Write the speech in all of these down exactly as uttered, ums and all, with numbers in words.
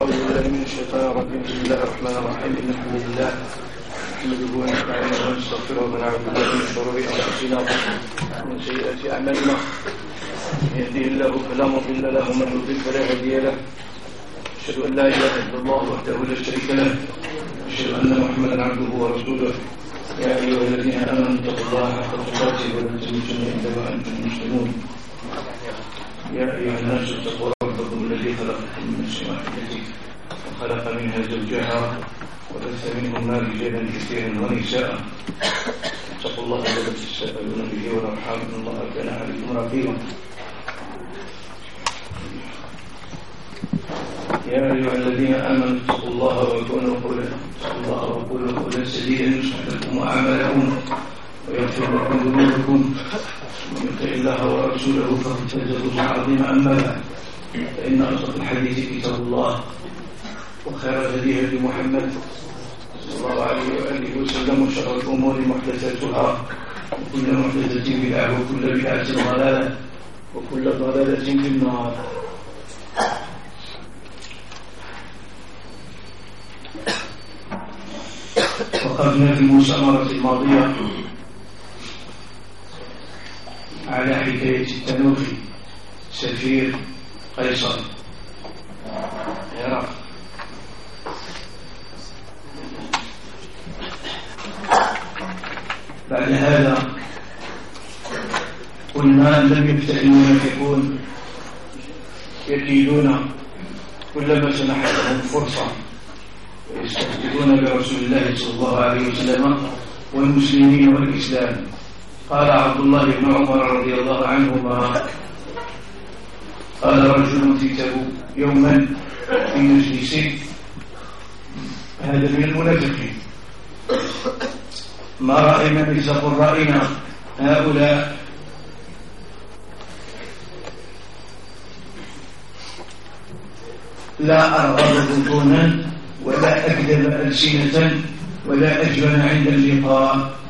بالله من الشيطان الرجيم. بسم الله الرحمن الرحيم. إن الحمد لله نحمده ونستعينه ونستغفره ونعوذ بالله من شرور أنفسنا ومن سيئات أعمالنا. من يهده الله فلا مضل له ومن يضلل فلا هادي له. أشهد أن لا إله إلا الله وحده لا شريك له. أشهد أن محمدا عبده ورسوله. يا أيها الذين آمنوا اتقوا الله حق تقاته ولا تموتن إلا وأنتم مسلمون. يا أيها الناس اتقوا ربكم الذي خلقكم من نفس واحدة وخلق منها زوجها وبث منهما رجالا كثيرا ونساء. اتقوا الله الذي تساءلون به والأرحام إن الله كان عليكم رقيبا. يا أيها الذين آمنوا اتقوا الله وكونوا قولا اتقوا الله وقولوا قولا سديدا يصلح لكم أعمالكم ويغفر لكم ذنوبكم. ومن يطع الله ورسوله فقد فاز فوزا عظيما. أما بعد، فإن أصدق الحديث كتاب الله وخير الهدي هدي محمد صلى الله عليه وآله وسلم وشر الأمور محدثاتها وكل محدثة بدعة وكل بدعة ضلالة وكل ضلالة في النار. وقفنا في المؤتمرة الماضية على حكاية التنوخي سفير قيصر العراق. بعد هذا قلنا لم يبتئ المنافقون يكيدون كلما سنحت لهم فرصة ويستهزئون برسول الله صلى الله عليه وسلم والمسلمين والإسلام. قال عبد الله بن عمر رضي الله عنهما: قال رجل في تبوك يوما في مجلس، هذا من المنافقين: ما رأينا مثل قرائنا هؤلاء لا أرغب بطونا ولا أكذب ألسنة ولا أجبن عند اللقاء.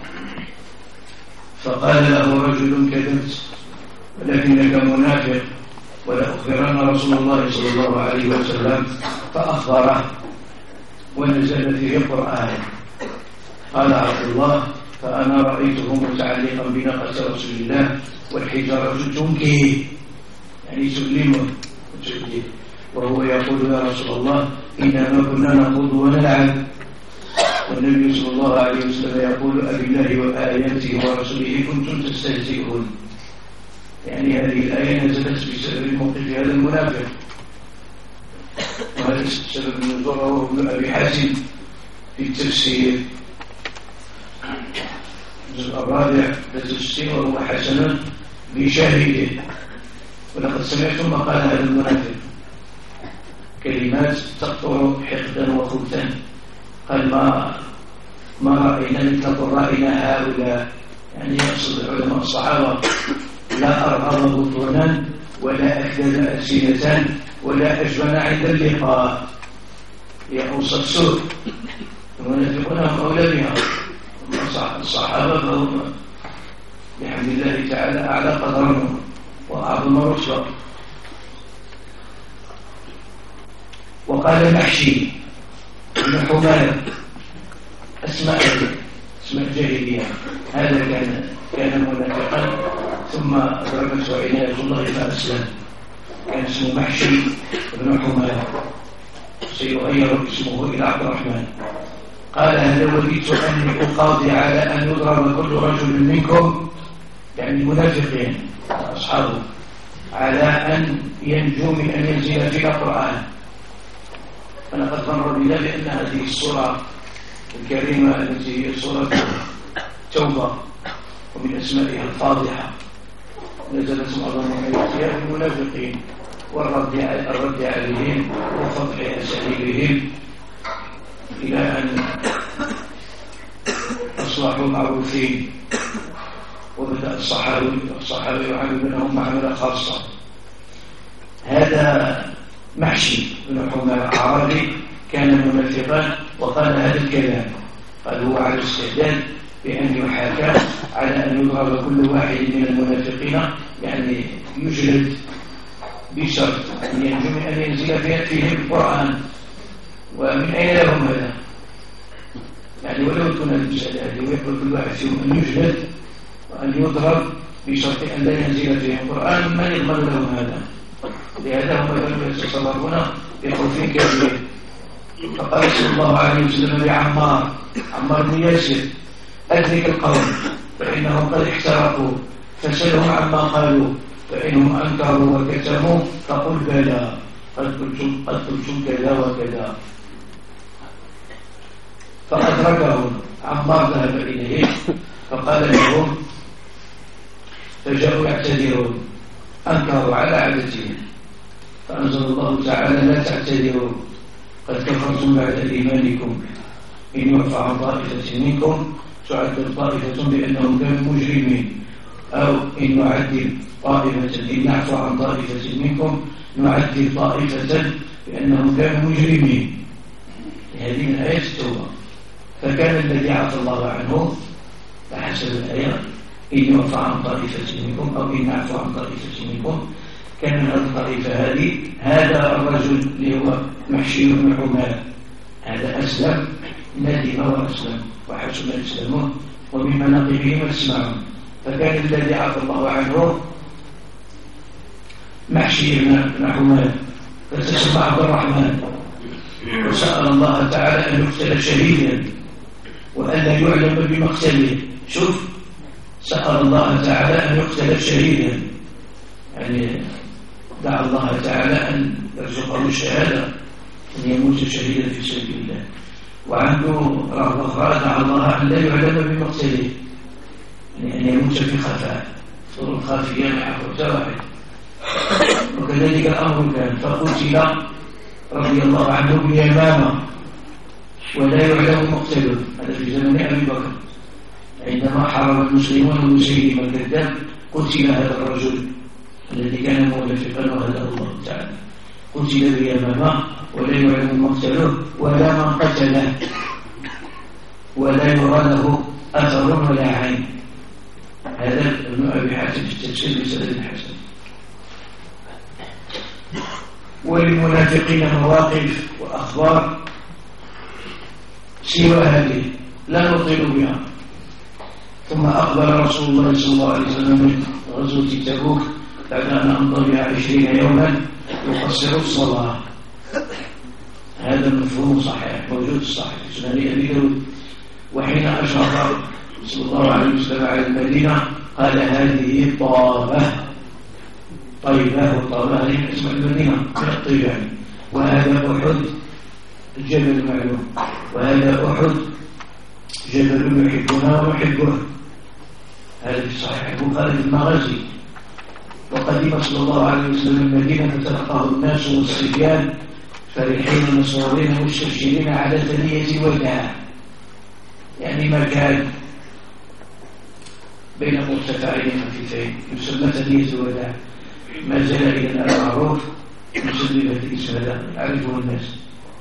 فقال له رجل: كذبت ولكنك منافق، ولأخبرن رسول الله صلى الله عليه وسلم. فأخبره ونزل فيه القرآن. قال عبد الله: فأنا رأيته متعلقا بناقة رسول الله والحجارة تنكيه، يعني تؤلمه وتؤذيه، وهو يقول: يا رسول الله إنما كنا نخوض ونلعب. والنبي صلى الله عليه وسلم يقول: أبالله وآياته ورسوله كنتم تستهزئون. يعني هذه الآية نزلت بسبب موقف هذا المنافق، وهذا سبب النزول رواه ابن أبي حاتم في التفسير الجزء الرابع التفسير، وهو حسن بشاهده. ولقد سمعتم ما قال هذا المنافق، كلمات تقطر حقدا وخبثا. قال: ما ما رأينا مثل قرائنا هؤلاء، يعني يقصد العلماء الصحابة: لا أرغب بطونا ولا أكذب ألسنة ولا أجبن عند اللقاء. هي أوصف سوء. المنافقون هم أولى بها. الصحابة فهم بحمد الله تعالى أعلى قدرا وأعظم رتبة. وقال المحشي بن حماد: أسماء اسماء جاهلية. هذا كان كان منافقا ثم أدركته عناية الله فأسلم. كان اسمه محشي بن حماد، سيغير اسمه إلى عبد الرحمن. قال: هل وددت أني أقاضي على أن يضرب كل رجل منكم، يعني المنافقين أصحابه، على أن ينجو من أن ينزل فيها القرآن. فلقد مر بنا لأن هذه السورة الكريمة التي هي سورة توبة ومن أسمائها الفاضحة نزلت معظم آياتها في المنافقين والرد الرد عليهم وفضح أساليبهم إلى أن أصبحوا معروفين. وبدأ الصحابة الصحابة يعاملونهم معاملة خاصة. هذا محشي بن حماد عربي كان منافقا وقال هذا الكلام. قال: هو على استعداد بأن يحاكى على أن يضرب كل واحد من المنافقين، يعني يجلد بشرط أن ينجو من أن ينزل فيهم القرآن. ومن أين لهم هذا؟ يعني ولو كنا المسألة هذه ويقول كل واحد فيهم أن يجلد وأن يضرب بشرط أن لا ينزل فيهم القرآن، من يضمن لهم هذا؟ لهذا هم يتصرفون بخوف كبير. فقال صلى الله عليه وسلم لعمار عمار بن ياسر: أدرك القوم فإنهم قد احترقوا، فسلهم عما قالوا، فإنهم أنكروا وكتموا فقل بلى قد قلتم قد قلتم كذا وكذا. فأدركهم عمار، ذهب إليه فقال لهم، فجاءوا يعتذرون، أنكروا على عادتهم، فأنزل الله تعالى: لا تعتذروا قد كفرتم بعد إيمانكم، إن يعفى عن طائفة منكم تعذب طائفة بأنهم كانوا مجرمين، أو إن نعذب طائفة إن نعفو عن طائفة منكم نعذب طائفة بأنهم كانوا مجرمين. هذه من آيات التوبة. فكان الذي عفى الله عنه فحسب الآية: إن يعفى عن طائفة منكم أو إن نعفو عن طائفة منكم، كان من الطائفة هذه هذا الرجل اللي هو محشي بن حماد، هذا أسلم، ندم وأسلم وحسن إسلامه ومن مناقبه واسمعه. فكان الذي عفى الله عنه محشي بن حماد، فتسمى عبد الرحمن، وسأل الله تعالى أن يقتل شهيدا وأن لا يعلم بمقتله. شوف، سأل الله تعالى أن يقتل شهيدا، يعني دعا الله تعالى أن يرزقه الشهادة، أن يموت شهيدا في سبيل الله. وعنده رغبة أخرى، دعا الله أن لا يعلم بمقتله، يعني أن يموت في خفاء، صور خافية مع واحد. وكذلك الأمر كان، فقتل رضي الله عنه بيمامة ولا يعلم مقتله. هذا في زمن أبي بكر، عندما حارب المسلمون المسيلم الكذاب قتل هذا الرجل الذي كان مولفقا وهداه الله تعالى، قتل بيمامة ولا يعلم مقتله ولا من قتله، ولا يرى له أثر ولا عين. هذا ابن أبي حاتم في التفسير بسند حسن. وللمنافقين مواقف وأخبار سوى هذه لا نطيل بها. ثم أقبل رسول الله صلى الله عليه وسلم من غزوة تبوك بعد أن أمضى بها عشرين يوما يقصر الصلاة. هذا المفهوم صحيح، موجود صحيح في سنن أبي داود. وحين أشرف صلى الله عليه وسلم على المدينة قال: هذه طابة. طيبة والطابة هذه اسم المدينة من الطيبان. وهذا أحد الجبل معلوم، وهذا أحد جبل يحبنا ونحبه. هذا في صحيح البخاري في المغازي. وقدم صلى الله عليه وسلم المدينة فتلقاه الناس والصبيان فرحين مسرورين مستبشرين على ثنية وداع، يعني مكان بين مرتفعين خفيفين يسمى ثنية وداع، ما زال إلى الآن معروف مسلمة اسم هذا يعرفه الناس.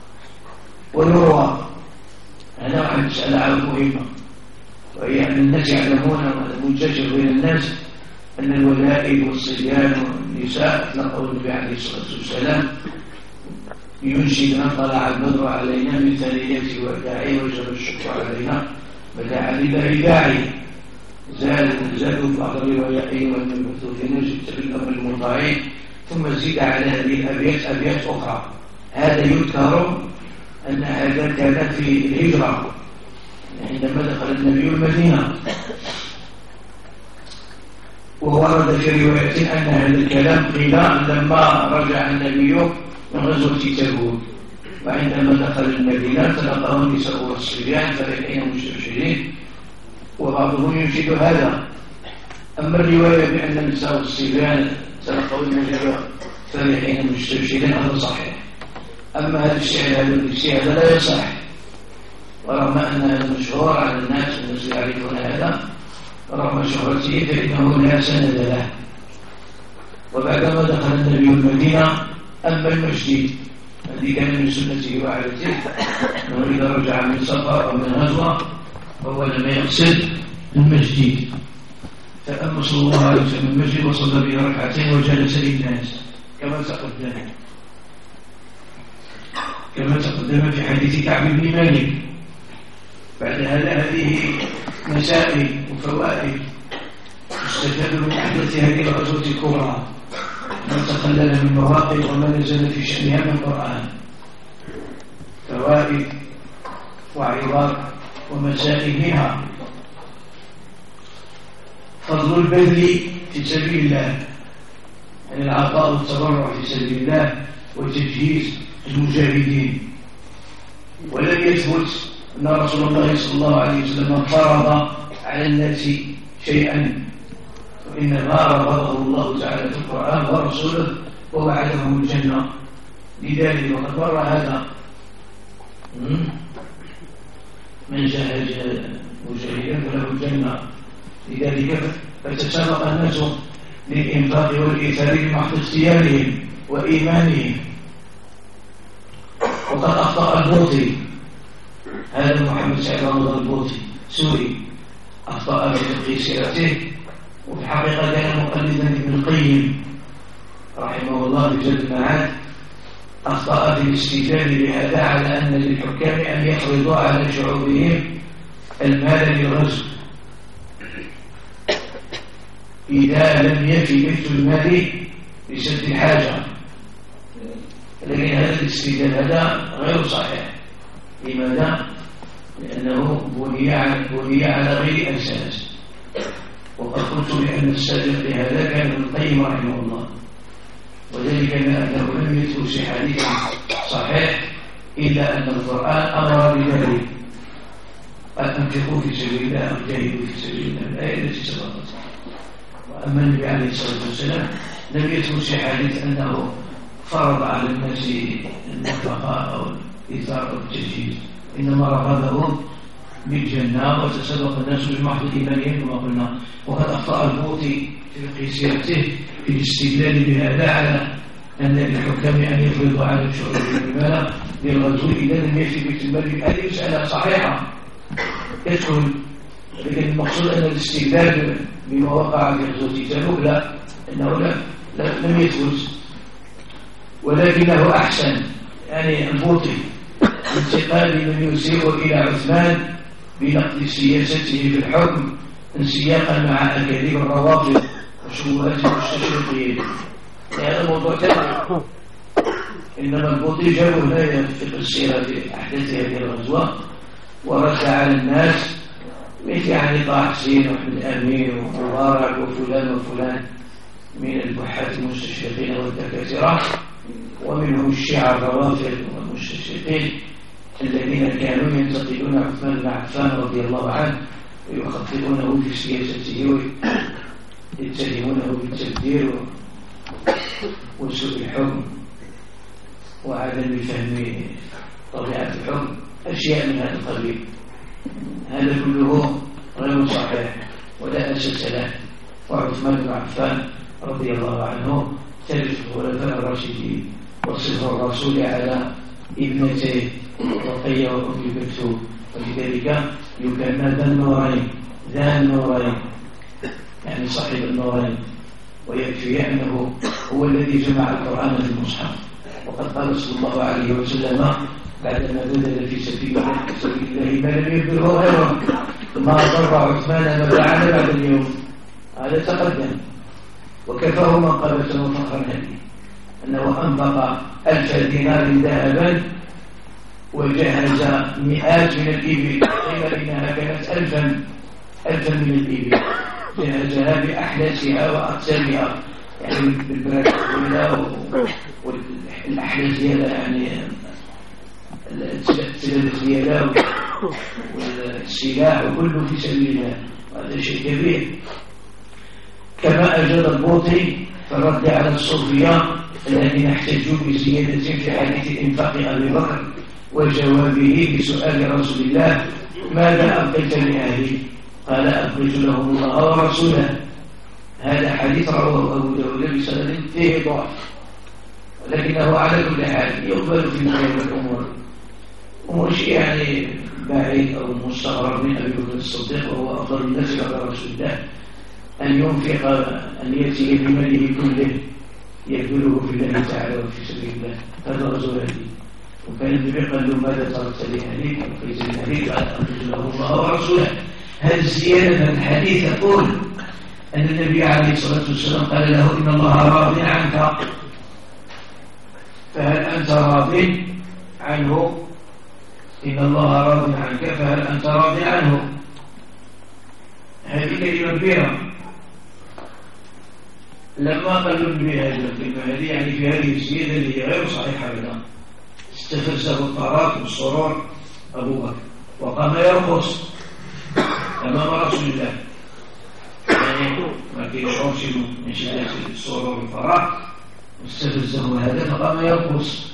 ويروى هذا واحد مسألة على مهمة، وهي أن الناس يعلمون منتشر بين الناس أن الولائد والصبيان والنساء أطلقوا النبي عليه الصلاة والسلام ينشد: من طلع البدر علينا من ثنية وداعي وجب الشكر علينا بداع لله داعي. زادوا في بعض الروايات والمبثوثين زدت بالأمر المطاعين، ثم زيد على هذه الأبيات أبيات أخرى. هذا يذكر أن هذا كان في الهجرة عندما دخل النبي المدينة. وورد في رواية أن هذا الكلام قيل لما رجع النبي من غزوة تبوك، وعندما دخل المدينة تلقاه النساء والصبيان فرحين مستبشرين، وبعضهم ينشد هذا. أما الرواية بأن النساء والصبيان تلقوا النبي فرحين مستبشرين هذا صحيح. أما هذا الشعر هذا الشعر هذا لا يصح، ورغم أن هذا مشهور على الناس الناس يعرفون هذا، ورغم شهرته فإنه لا سند له. وبعدما دخل النبي المدينة أما المسجد الذي كان من سنته وعادته أنه إذا رجع من سفر أو من غزوة فهو لم يقصد المسجد، فأما صلى الله عليه وسلم المسجد وصلى به ركعتين وجلس للناس كما تقدم. كما تقدم في حديث كعب بن مالك. بعد هذا هذه مسائل وفوائد تستفاد من أحدث هذه الغزوة الكبرى، ما تخلل من مواقف وما نزل في شأنها من القرآن، فوائد وعظات ومسائل منها فضل البذل في سبيل الله، يعني العطاء والتبرع في سبيل الله وتجهيز المجاهدين. ولم يثبت أن رسول الله صلى الله عليه وسلم فرض على الناس شيئا، وإنما رفضه الله تعالى في القرآن ورسوله ووعدهم الجنة. لذلك وقد مر هذا من جاهد مجاهدا فله الجنة. لذلك فتسابق الناس للإنفاق والإيثار بمحض اختيارهم وإيمانهم. وقد أخطأ البوطي، هذا محمد سعيد رمضان البوطي سوري، أخطأ في فقه سيرته، وفي الحقيقة كان مقلدا ابن القيم رحمه الله في جلد المعاد. أخطأ في الاستدلال بهذا على أن للحكام أن يفرضوا على شعوبهم المال للغزو إذا لم يفي بيت المال بسد الحاجة. لكن هذا الاستدلال هذا غير صحيح. لماذا؟ لأنه بني على, بني على غير أساس. وقد قلت بأن السابق لهذا كان ابن القيم رحمه الله، وذلك أنه لم يثبت في حديث صحيح إلا أن القرآن أمر بذلك، أنفقوا في سبيل الله أو جاهدوا في سبيل الله، الآية التي سبقت. وأما النبي عليه الصلاة والسلام لم يثبت في حديث أنه فرض على الناس النفقة أو الإيثار أو التجهيز، إنما رغبهم بالجنة وتسبق الناس بمحض إيمانهم كما قلنا. وقد أخطأ البوطي في فقه سيرته في الاستدلال بهذا على أن للحكام أن يفرضوا على الشعوب المال للغزو إذا لم يفي بيت المال. هذه مسألة صحيحة يدخل، لكن المقصود أن الاستدلال بما وقع في غزوة تبوك لا، أنه لا لم يثبت، ولكنه أحسن يعني البوطي انتقال من يسير إلى عثمان بنقد سياسته في الحكم انسياقا مع أكاذيب الروافض وشبهات المستشرقين. هذا موضوع ثاني، إنما البوطي جابوا هنا في السيرة في أحداث هذه الغزوة ورد على الناس مثل يعني طه حسين وأحمد أمين ومبارك وفلان وفلان من البحاث المستشرقين والدكاترة، ومنهم الشيعة الروافض والمستشرقين الذين كانوا ينتقدون عثمان بن عفان رضي الله عنه ويخطئونه في سياسته ويتهمونه بالتبذير وسوء الحكم وعدم فهم طبيعة الحكم، أشياء من هذا القبيل. هذا كله غير صحيح ولا أساس له. وعثمان بن عفان رضي الله عنه ثالث الخلفاء الراشدين وصف الرسول على ابنته رقية وأم كلثوم، ولذلك يكنى ذا النورين ذا النورين يعني صاحب النورين، ويكفي أنه هو الذي جمع القرآن في المصحف. وقد قال صلى الله عليه وسلم بعدما بذل في سبيل الله ما لم يبذله غيره ما ضر عثمان ما فعل بعد اليوم. هذا تقدم، وكفاه منقبة وفخرا هذه أنه أنفق ألف دينار ذهبا وجهز مئات من الإبل، قيل إنها كانت ألفا ألفا من الإبل، جهزها بأحلاسها وأقسامها يعني بالبراكة والأحلاس ديالها يعني السلالة ديالها والسلاح وكله في سبيل الله، وهذا شيء كبير. كما أجاد البوطي فرد على الصوفية الذين احتجوا بزيادة في حديث إنفاق أبي بكر وجوابه بسؤال رسول الله ماذا أبقيت لأهلي؟ قال أبقيت لهم الله ورسوله. هذا حديث رواه أبو داود بسند فيه ضعف، ولكنه على كل حال يقبل في غير الأمور، ومش يعني بعيد أو مستغرب من أبي بكر الصديق وهو أفضل الناس بعد رسول الله أن ينفق أن يأتي بماله كله يبذله في الله تعالى وفي سبيل الله. هذا رجل هدي، وكان النبي قال له ماذا تركت لأهلك وقيت لأهلك؟ قال أنجز له الله ورسوله. هذه الزيادة من الحديث يقول أن النبي عليه الصلاة والسلام قال له إن الله راض عنك، فهل أنت راض عنه؟ إن الله راض عنك فهل أنت راض عنه؟ هذه كلمة كبيرة. لما قال النبي هذه الكلمة هذه يعني في هذه الزيادة اللي هي غير صحيحة بنا، استفزه الطراق والسرور أبو بكر وقام يرقص أمام رسول الله، يعني ما كان يشعر من شدة السرور والفرح، استفزه هذا فقام يرقص،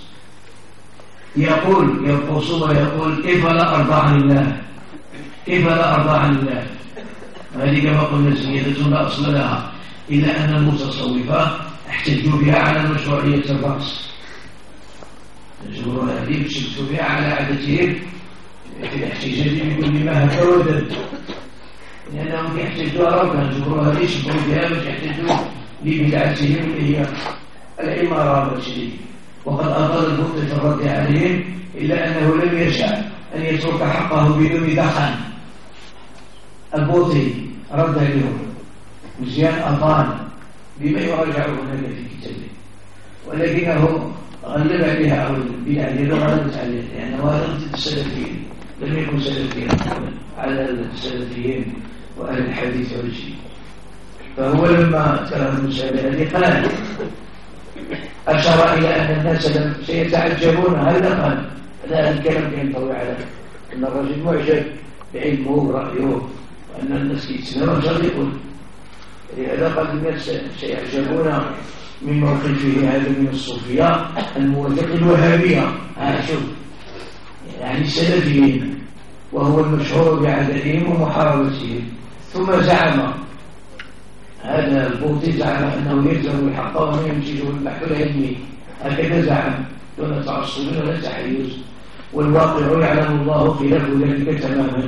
يقول يرقص ويقول كيف لا أرضى عن الله، كيف لا أرضى عن الله. هذه كما قلنا زيادة لا أصل لها، إلا أن المتصوفة احتجوا بها على مشروعية الرقص. الجمهور هذه احتجوا بها على عادتهم في الاحتجاج بكل ما هكا ودد، لأنهم يحتجوا ربا. الجمهور هذه يشبهوا بها باش يحتجوا لبدعتهم اللي هي العمارة والشريك. وقد أطال البطل في الرد عليهم إلا أنه لم يشاء أن يترك حقه بدون دخل. البوطي رد عليهم، مزيان أطال بما يراجع هناك في كتابه، ولكنه غلب عليها أو البدع ديالو غلبت عليه، لأنه هذا ضد السلفيين، لم يكن سلفيا على السلفيين وأهل الحديث والشيء. فهو لما ترى المسألة هذه قال أشار إلى أن الناس سيتعجبون. هذا قال هذا الكلام كان ينطوي على أن الرجل معجب بعلمه ورأيه وأن الناس يتسنون صديقون، لهذا قال الناس سيعجبون من موقفه هذا من الصوفية الموافق الوهابية. ها شوف يعني السلفيين، وهو المشهور بعدائهم ومحاربتهم. ثم زعم هذا البوطي زعم أنه يلزم الحق وما ينتجه البحث العلمي، هكذا زعم دون تعصب ولا تحيز، والواقع يعلم الله خلاف ذلك تماما.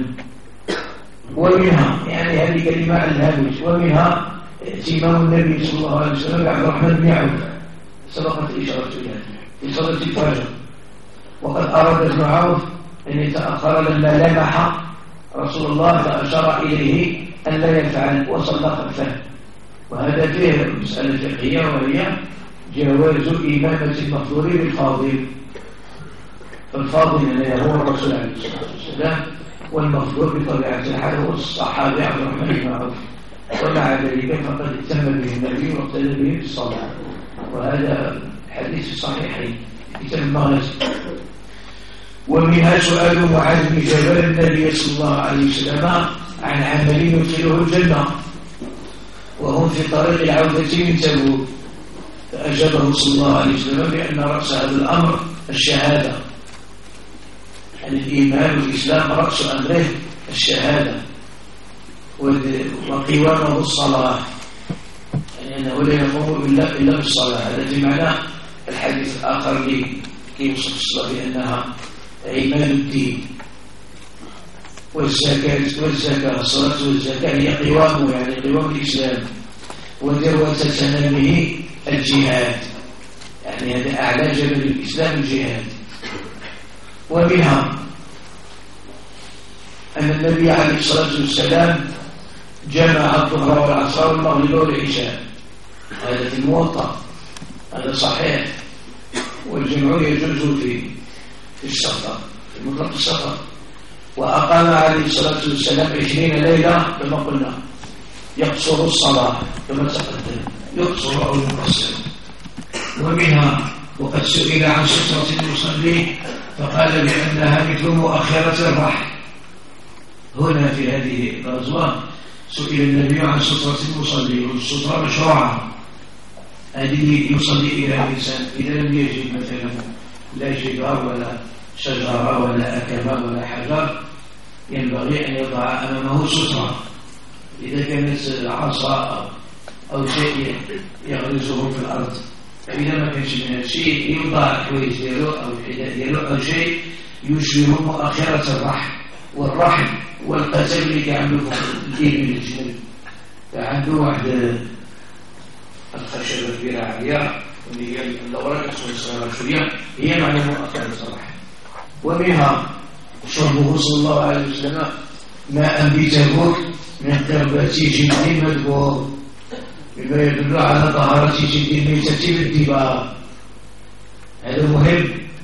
ومنها يعني هذه كلمة على الهامش، ومنها ائتمام النبي صلى الله عليه وسلم بعبد الرحمن بن عوف سبقت إشارة إليه في صلاة الفجر، وقد أراد ابن عوف أن يتأخر لما لمح رسول الله فأشار إليه أن لا يفعل وصلى خلفه. وهذا فيه مسألة فقهية وهي جواز إمامة المفضول بالفاضل. فالفاضل الذي هو الرسول عليه الصلاة والسلام، والمفضول بطبيعة الحال هو الصحابي عبد الرحمن بن عوف، ومع ذلك فقد اهتم به النبي واقتدى به في الصلاة. وهذا حديث الصحيحين كتاب المغازي. ومنها سؤال معاذ بن جبل النبي صلى الله عليه وسلم عن عمل يدخله الجنة وهم في طريق العودة من تبوك، فأجابه صلى الله عليه وسلم بأن رأس هذا الأمر الشهادة، يعني الإيمان والإسلام رأس أمره الشهادة، وقوامه الصلاة، يعني أنه لا يقوم إلا إلا بالصلاة. هذا في معنى الحديث الآخر لي يوصف الصلاة بأنها عماد الدين. والزكاة والزكاة الصلاة والزكاة هي قوامه، يعني قوام الإسلام، وذروة سنامه الجهاد، يعني هذا أعلى جبل الإسلام الجهاد. ومنها أن النبي عليه الصلاة والسلام جمع الظهر والعصر والمغرب والعشاء، هذا في الموطأ، هذا صحيح. والجمع يجوز في في السفر، في مطلق السفر. وأقام عليه الصلاة والسلام عشرين ليلة كما قلنا، يقصر الصلاة كما تقدم، يقصر أو يقصر. ومنها وقد سئل عن سترة المصلي فقال بأنها مثل مؤخرة الرحل. هنا في هذه الغزوة سئل النبي عن سترة المصلي، والسترة مشروعة، هذه يصلي إلى الإنسان إذا لم يجد مثلا لا جدار ولا شجرة ولا أكمام ولا حجر، ينبغي أن يضع أمامه سترة. إذا كانت عصا أو شيء يغرزه في الأرض، فإذا ما كانش من الشيء يوضع الحويج ديالو أو الحذاء ديالو أو شيء يشبه مؤخرة الرحل. والرحل والقتل اللي كيعملوا الإبل من الجنب، فعنده واحد الخشبة كبيرة عالية واللي هي الأوراق تكون صغيرة شوية، هي معنى مؤخرة الرحل. ومنها شربه صلى الله عليه وسلم ماء بتبوك من قربة جلد مدبور، بما يدل على طهارة جلد الميتة بالدباغ. هذا مهم.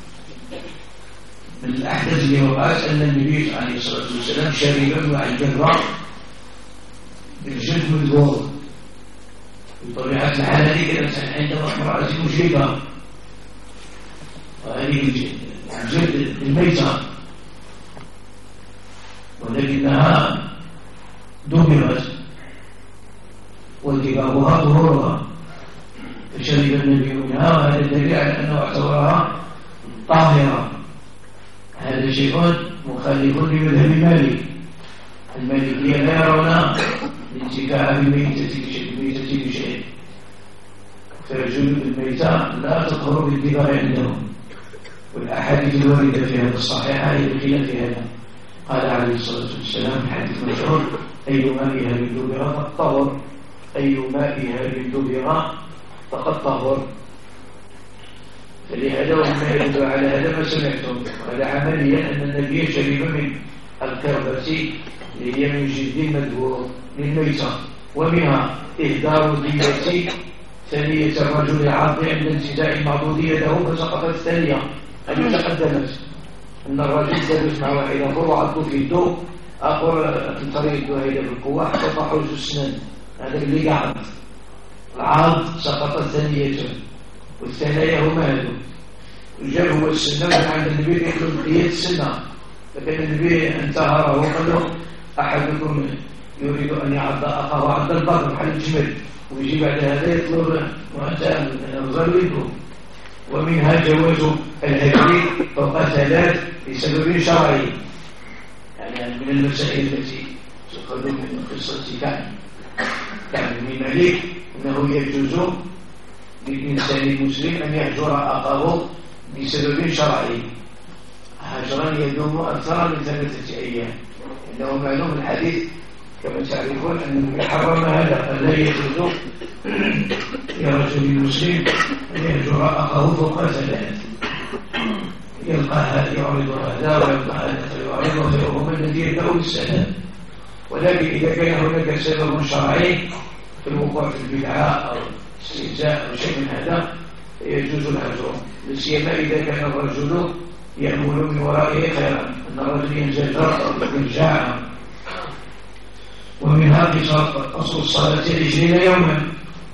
من الأحدث اللي وقعت أن النبي عليه الصلاة والسلام شرب مع الجرة بالجلد مدبور. بطبيعة الحال هذه كانت عندما امرأة مشركة، وهذه الجلد الميتة، ولكنها دمرت وانتباهها ظهورها، فشرب النبي منها، وهذا الدليل على أنه اعتبرها طاهرة. هذا شيء مخالف لمذهب مالك. المالكية لا يرون الانتفاع بالميتة بشيء بشيء، فجلود الميتة لا تطهر بالدباغ عندهم، والأحاديث الواردة في هذا الصحيحة هي بخلاف هذا. قال عليه الصلاة والسلام في حديث مشهور: أي مائها بالدبغ فقد طهر، أي مائها بالدبغ فقد طهر. فلهذا وما يدل على هذا ما سمعتم، هذا عمليا أن النبي شرب من القربة اللي هي من جلد مدبوغ للميتة، ومنها إهدار دية ثانية الرجل العاطي عند انتزاع المعضود يده فسقطت الثانية. هذه تقدمت أن الرجل دابت مع واحد آخر وعضوا في يده، آخر تنطري يده هيدا بالقوة حتى طاحوا جوج سنان. هذا اللي قعد العاض سقطت ثانيته، والثنايا هما هذو. الجاب هو السنة، من عند النبي يطلب دية السنة، لكن النبي انتهره وقال له: أحدكم يريد أن يعض أخاه عض البقر بحال الجمل، ويجي بعد هذا يطلب وأنت غلبه. ومنها جواز الهدي فوق ثلاث لسبب شرعي، يعني من المسائل التي تقال من قصة كعب كعب بن مالك أنه يجوز للإنسان المسلم أن يهجر أخاه بسبب شرعي، هجرا يدوم أكثر من ثلاثة أيام. إنه معلوم الحديث كما تعرفون أنه حرم هذا، لا يجوز لرجل مسلم أن يهجر أخاه فوق ثلاث، يلقى هذا يعرض هذا ويلقى هذا فيعرض فيهما الذي يبدأ بالسلام. ولكن إذا كان هناك سبب شرعي في الوقوع في البدعة أو استهزاء أو شيء من هذا يجوز الهجر، لسيما إذا كان الرجل يأمل من ورائه خيرا، أن الرجل ينزجر أو ينجاع. ومنها قصر الصلاة عشرين يوما،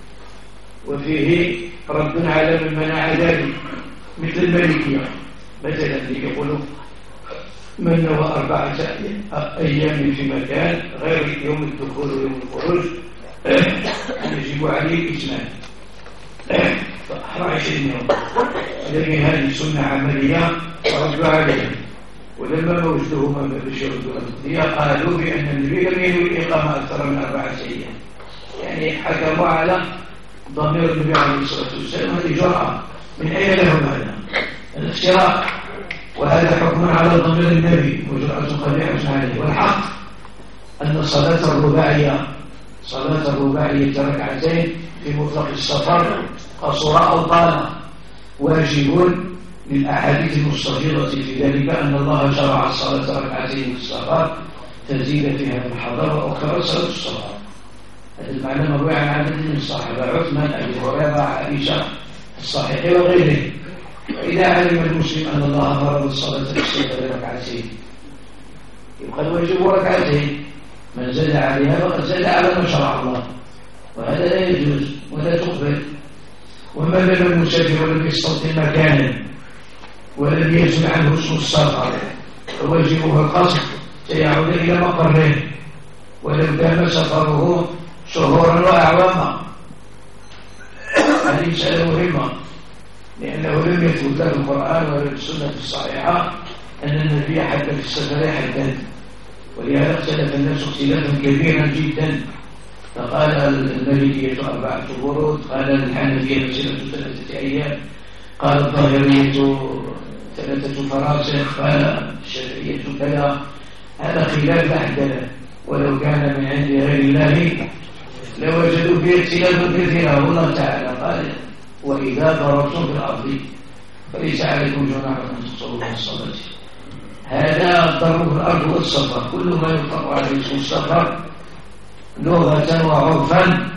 وفيه رد على من منع ذلك مثل المالكية مثلا، يقولوا من نوى أربعة أيام في مكان غير يوم الدخول ويوم الخروج يجب عليه الإتمام فأحرى عشرين يوم. لكن هذه سنة عملية ورد عليها. ولما وجدهما بشير الدنيا قالوا بأن النبي لم ينوي الإقامة أكثر من أربعة أيام، يعني حكموا على ضمير النبي عليه الصلاة والسلام. هذه جرأة من أين لهم هذا؟ الاختراق، وهذا حكم على ضمير النبي وجرأة قبيحة عليه. والحق أن صلاة الرباعية صلاة الرباعية ركعتين في مطلق السفر قصر أو طال واجب للأحاديث المستفيضة في ذلك، أن الله شرع الصلاة ركعتين في السفر تزيد فيها بالحضر وأخرى صلاة السفر. هذا المعنى مروي عن عدد من الصحابة: عثمان، أبي هريرة، عائشة، الصحيح وغيره. وإذا علم المسلم أن الله فرض الصلاة في السفر ركعتين يبقى الواجب ركعتين، من زاد عليها وقد زاد على ما شرع الله، وهذا لا يجوز ولا تقبل. وما لم المسافر ولم يستطع مكانا ولم يزل عنه اسم السفر فواجبه القصد سيعود إلى مقره ولو كان سفره شهورا وأعواما. هذه مسألة مهمة، لأنه لم يثبت له القرآن ولا السنة الصحيحة أن النبي حتى في السفر حدد، ولهذا اختلف الناس اختلافا كبيرا جدا. فقال المالكية أربعة برود، قال الحنفية مسألة ثلاثة أيام، قال الظاهرية ثلاثة فراسخ، قال الشافعية كذا. هذا خلاف أحدث، ولو كان من عند غير الله لوجدوا فيه اختلافا كثيرا. والله تعالى قال: وإذا ضربتم في الأرض فليس عليكم جناح أن تصلوا في الصلاة هذا ضرب الأرض والسفر، كل ما يطلق عليه اسم السفر لغة وعرفا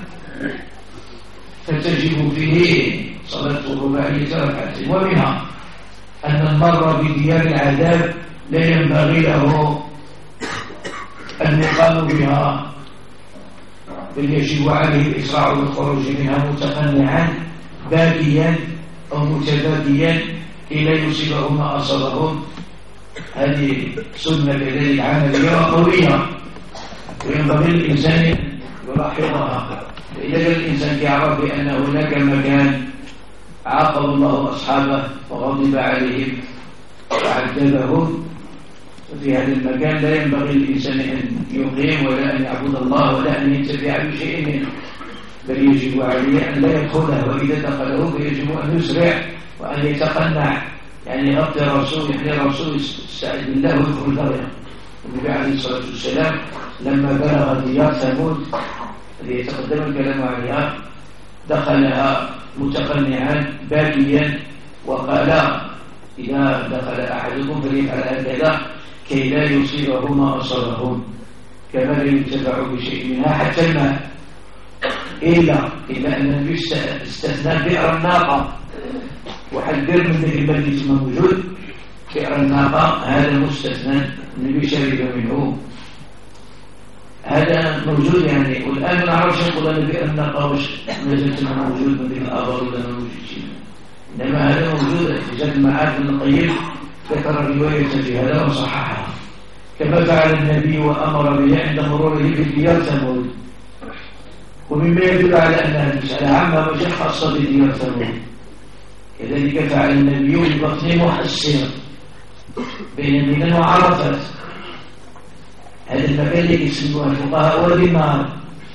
فتجب فيه صلاة الرباعية ركعتين. ومنها أن المر بديار العذاب لا ينبغي له أن يقام بها، بل يجب عليه الإسراع بالخروج منها متقنعا باكيا أو متباكيا كي لا يصيبه ما أصابهم. هذه سنة كذلك عملية وقوية وينبغي الإنسان يلاحظها. إذا كان الإنسان يعرف بأن هناك مكان عاقب الله أصحابه وغضب عليهم وعذبهم، ففي هذا المكان لا ينبغي الإنسان أن يقيم ولا أن يعبد الله ولا أن ينتفع بشيء منه، بل يجب عليه أن لا يدخله، وإذا دخله فيجب أن يسرع وأن يتقنع، يعني يغطي الرسول يحيي الرسول يستعد بالله ويدخل درجة. النبي عليه الصلاة والسلام لما بلغ ديار ثمود الذي يتقدم الكلام عليها دخلها متقنعا باكيا وقال إذا دخل أحدكم فليفعل هكذا كي لا يصيبه ما أصابهم، كما لا ينتفع بشيء منها حتى الماء، إلا إلا أن النبي استثنى بئر الناقة، وحذر من ذلك المجلس موجود بئر الناقة هذا مستثنى النبي شرب منه، هذا موجود يعني. والآن ما نعرفش نقول أن بئر الناقة واش نزلت موجود من ذلك الآبار ولا ما موجودش، إنما هذا موجود في زاد المعاد بن القيم ذكر الرواية في هذا وصححها، كما فعل النبي وأمر به عند مروره في ديار ثمود. ومما يدل على أنها المسألة عامة مش خاصة بديار ثمود، كذلك فعل النبي ببطن محسر بين منى وعرفات، هذا المكان الذي يسموه الفقهاء وادي النار،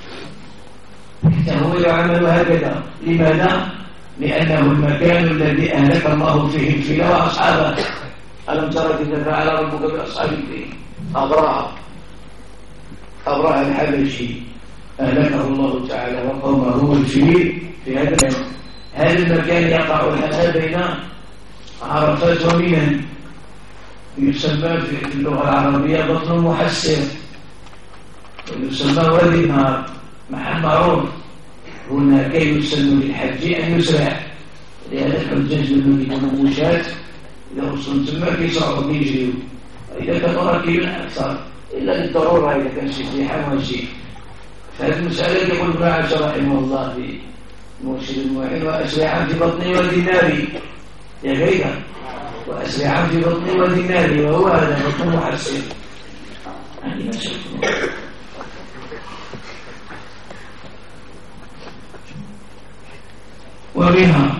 هو يعمل هكذا. لماذا؟ لأنه المكان الذي أهلك الله فيه الفيل وأصحابه. ألم ترى كيف فعل ربك بأصحاب الفيل؟ أبرهة أبرهة الحبشي أهلكه الله تعالى وقومه والفيل في هذا المكان. هذا المكان يقع الآن بين عرفات ومنى، يسمى في اللغة العربية بطن محسر، ويسمى وادي النار، محل معروف. هناك يسمى للحج أن يسرع، لهذا الحجاج لما يكونوا مشاة إذا وصلوا تما كيسرعوا ويجريوا، إذا كانوا راكبين أكثر إلا للضرورة إذا كان شي زحام وشي. فهذه المسألة يقول ابن عاشر رحمه الله في مرشد المعين وأسرعا في بطني ودماغي يا غيرا، وأسرعا في بطني ودماغي، وهو هذا بطن محسن. ومنها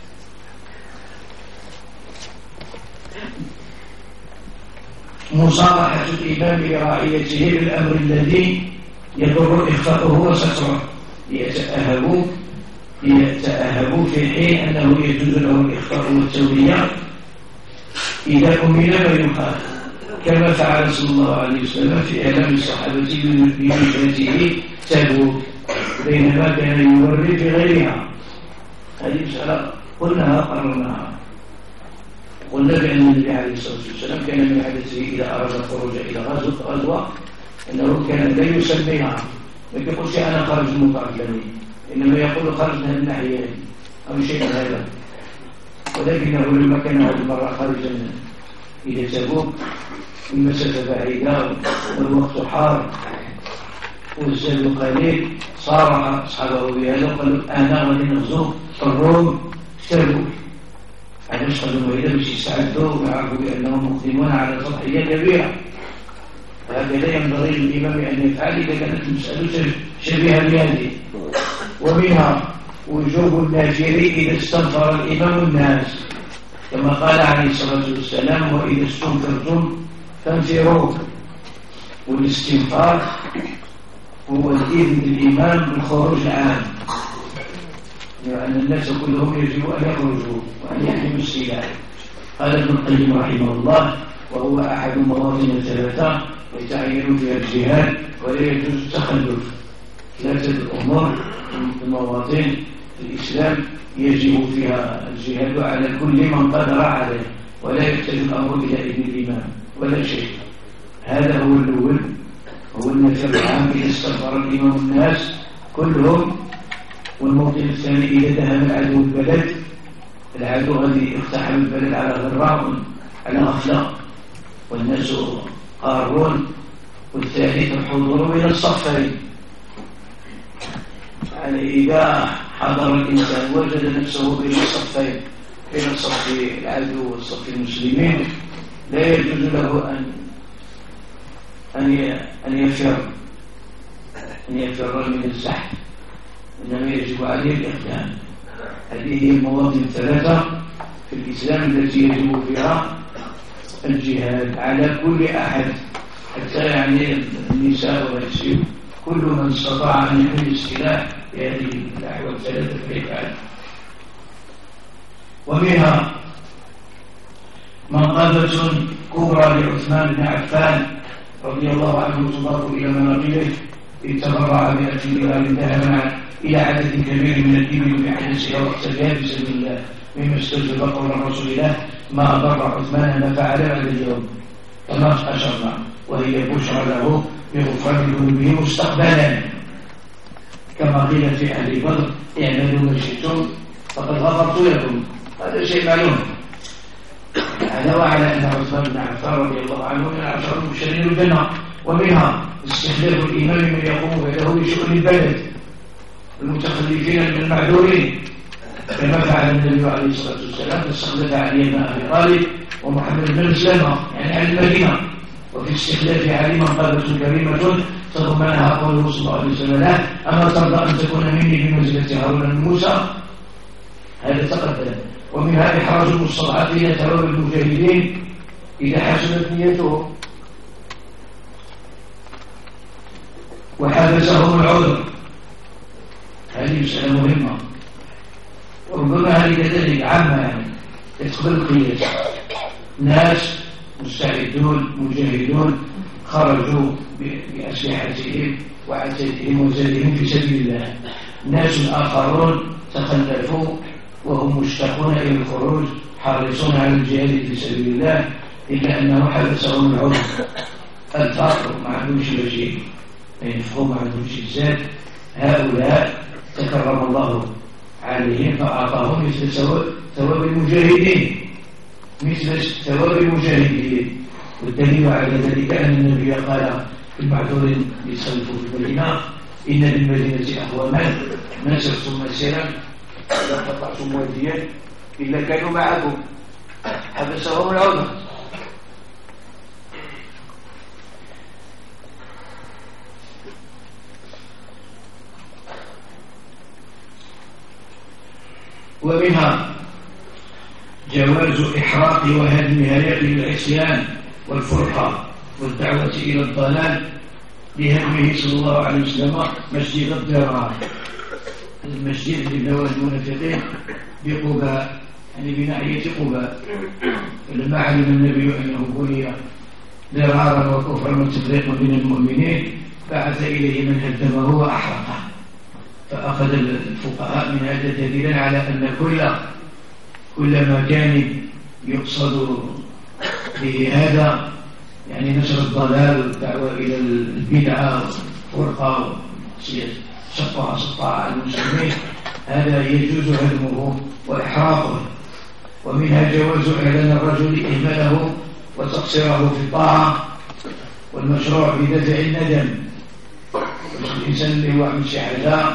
مصالحة الإمام لرعيته بالأمر الذي يضر إخفاؤه وستره، ليتأهبوا ليتأهبوا في حين أنه يجوز له الإخفاء والتولية إذا أمن ما يقال، كما فعل صلى الله عليه وسلم في إعلام الصحابة بهجرته تبوك بينما كان يوري في غيرها. هذه مسألة قلناها قررناها، قلنا بأن النبي عليه الصلاة والسلام كان من عادته إذا أراد الخروج إلى غزوة غزوة أنه كان لا يسميها، ما يقولش أنا خرج من قبلني، إنما يقول خرجنا من ناحية أو شيء هذا. ولكنه لما كان هذه المرة خارجا إلى تبوك المسافة بعيدة والوقت حار والزاد قليل، صارح أصحابه بهذا وقالوا أنا غادي نغزو الروم تبوك. علاش قالوا إذا باش يستعدوا ويعرفوا بأنهم مقدمون على تضحية كبيرة، هكذا ينبغي للإمام أن يفعل إذا كانت المسألة شبيهة بهذه. ومنها وجوب النافر إذا استنفر الإمام الناس، كما قال عليه الصلاة والسلام وإذا استنفرتم فانفروا. والاستنفار هو الإذن للإمام بالخروج العام، يعني الناس كلهم يجب أن يخرجوا وأن يحملوا السلاح. قال ابن القيم رحمه الله وهو أحد مواطن الثلاثة يتعين فيها الجهاد ولا يجوز التخلف. ثلاثة الأمور المواطن الإسلام يجب فيها الجهاد على كل من قدر عليه، ولا يحتاج الأمر إلى إذن الإمام، ولا شيء. هذا هو الأول، هو المثل العام إذا استغفر الإمام الناس كلهم. والموطن الثاني إذا ذهب العدو البلد، العدو الذي اقتحم البلد على غراء على غفلة والناس قارون. والثالث الحضور بين الصفين، يعني إذا حضر الإنسان وجد نفسه بين الصفين، بين صف العدو وصف المسلمين، لا يجوز له أن أن يفر أن يفر من الزحف، إنما يجب عليه الإقدام. هذه هي المواطن الثلاثة في الإسلام التي يجب فيها الجهاد على كل أحد، حتى يعني النساء والشيوخ، كل من استطاع أن يحمل السلاح في هذه الأحوال الثلاثة فيفعل. ومنها منقبة كبرى لعثمان بن عفان رضي الله عنه تضاف إلى مناقبه، إذ تبرع بألف دينار ذهبا إلى عدد كبير من الإبل بحدثها واقتداء في سبيل الله، مما استوجب قول رسول الله: ما ضر عثمان ما فعل بعد اليوم، كما أشرنا، وهي بشرى له بغفران ذنوبه مستقبلا، كما قيل في أهل بدر: اعملوا ما شئتم فقد غفرت لكم. هذا شيء معلوم. هذا وعلى أن عثمان بن عفان رضي الله عنه من العشرة المبشرين بالجنة. ومنها استخلاف الإمام من يقوم بعده بشؤون البلد المتخلفين من المعذورين، كما فعل النبي عليه الصلاة والسلام، فاستخلف علي بن أبي طالب ومحمد بن مسلمة يعني أهل المدينة. وفي استخلاف علي منقبة كريمة تضمنها قوله صلى الله عليه وسلم: أما ترضى أن تكون مني بمنزلة هارون بن موسى؟ هذا تقدم. ومنها إحراج المستضعفين ثواب المجاهدين إذا حسنت نيتهم وحبسهم العذر. هذه مسألة مهمة، وربما هذه كذلك عامة، يعني تقبل القياس. ناس مستعدون مجاهدون خرجوا بأسلحتهم وعتادهم وزادهم في سبيل الله. ناس آخرون تخلفوا وهم مشتاقون إلى الخروج، حريصون على الجهاد في سبيل الله، إلا أنه حبسهم العذر، الفقر، ما عندهمش شيء، ينفقوا ما عندهمش الزاد. هؤلاء تكرم الله عليهم فأعطاهم مثل ثواب المجاهدين، مثل ثواب المجاهدين. والدليل على ذلك أن النبي قال في المعذور يصلفوا في المدينة: إن بالمدينة أقواما ما سرتم مسيرا لا قطعتم واديا إلا كانوا معكم، حبسهم العذر. ومنها جواز إحراق وهدم هيئة العصيان والفرقة والدعوة إلى الضلال بهدمه صلى الله عليه وسلم مسجد الضرار، المسجد للنوى المنافقين بقباء، يعني بناحية قباء. فلما علم النبي أنه بني ضرارا وكفرا وتفريقا بين المؤمنين بعث إليه من هدمه وأحرقه. فأخذ الفقهاء من هذا دليلا على أن كل كل ما كان يقصد به هذا، يعني نشر الضلال والدعوة إلى البدعة والفرقة وشطع شطع المسلمين، هذا يجوز هدمه وإحراقه. ومنها جواز إعلان الرجل إهماله وتقصيره في الطاعة، والمشروع بدفع الندم. الإنسان اللي هو عمل شي حاجة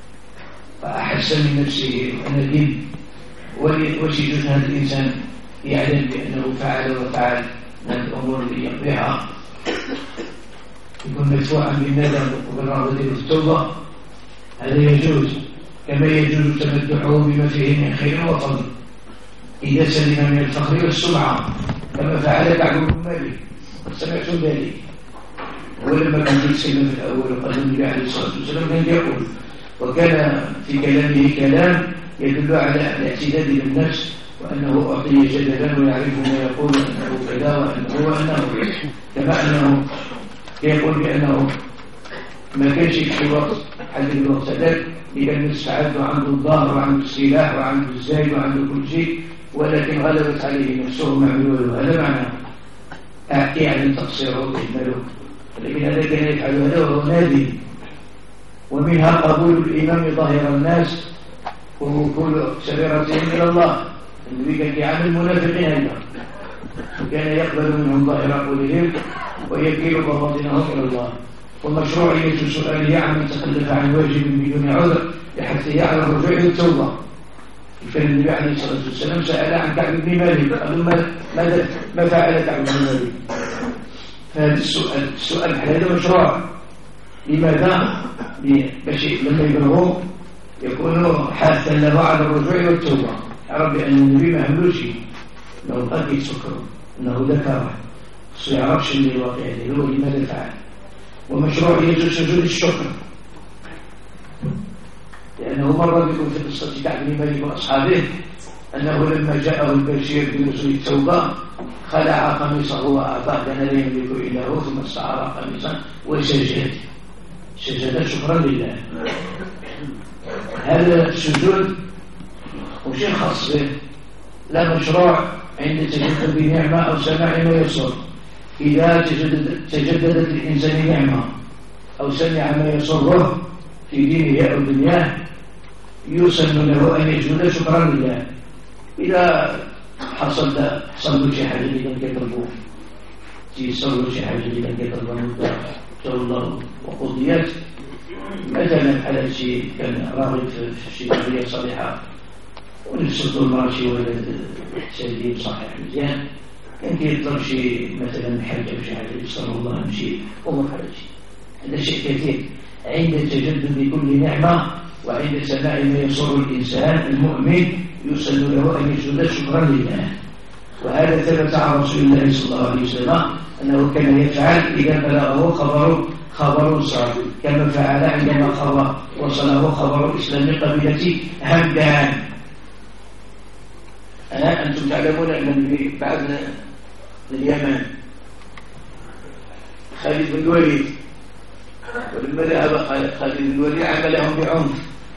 فأحس من نفسه ندم، وشيء هذا الإنسان يعلم بأنه فعل وفعل من الأمور اللي يقضيها، يكون مدفوعا بالندم وبالرغبة في التوبة، هذا يجوز. كما يجوز تمدحه بما فيه من خير وفضل إذا سلم من الفخر والسمعة، كما فعل كعب بن مالك، قد سمعت ذلك. ولما كان يتسلم في الأول وقال النبي عليه الصلاة والسلام كان يقول، وكان في كلامه كلام يدل على الاعتداد بالنفس، وأنه أعطي جدلا ويعرف ما يقول أنه كذا وأنه وأنه، كما أنه يقول بأنه ما كانش في وقت حد الوقت ذلك لأن استعد عنده الظهر وعنده السلاح وعنده الزايد وعنده كل شيء، ولكن غلبت عليه نفسه معلوله. هذا معناه يعلم تقصيره وإهماله، لكن هذا كان يفعل هذا وهو نادي. ومنها قبول الإمام ظاهر الناس ووكول سريرتهم إلى الله. النبي كان يعامل المنافقين أيضا، وكان يقبل منهم ظاهر قولهم ويكيل بواطنهم إلى الله. ومشروعية سؤاله عمن تخلف عن واجب بدون عذر حتى يعرف الرجوع التوبة. كان النبي عليه الصلاة والسلام سأل عن كعب بن مالك، قالوا ماذا ما فعل كعب بن مالك؟ فهذا السؤال السؤال هذا مشروع. لماذا؟ باش لما يبلغوا يكونوا حاثا له على الرجوع والتوبة، يعرف بأن النبي ما هملوش انه قد يتسكر انه ذكره بس ما يعرفش اللي الواقع اللي هو لماذا فعل. ومشروعية سجود الشكر، لأنه مرة بيكون في قصة كعب بن مالك وأصحابه أنه لما جاءه البشير بنزول التوبة خلع قميصه وأعطاه كان لا يملك إلا هو، ثم استعار قميصا وسجد سجد شكرا لله. هذا السجود وشيء خاص به، لا مشروع عند تجدد نعمة أو سماع ما يسر. إذا تجددت, تجددت الإنسان نعمة أو سمع ما يسره في دينه أو دنياه يسن له أن يسجد شكرا لله. إذا حصل حصل شيء حاجة اللي كان يطلبوه يصلوا شيء حاجة اللي كان يطلبوه الله وقضيات، مثلا على شيء كان راغب في الشيء الشيء صالحة ونفسه المرشي ولا سليم صحيح مزيان، كان يطلب شيء مثلا حاجة أو شيء حاجة يصلى الله يمشي ومر على شيء. هذا شيء كثير عند تجدد كل نعمة وعند سماع ما يسر الإنسان المؤمن يسن له أن يسجد شكرا لله. وهذا ثبت عن رسول الله صلى الله عليه وسلم أنه كان يفعل إذا بلغه خبر خبر صادق، كما فعل عندما خبر وصله خبر إسلام قبيلة همدان. أنا أنتم تعلمون أن بعد اليمن خالد بن الوليد، ولما ذهب خالد بن الوليد عملهم بعنف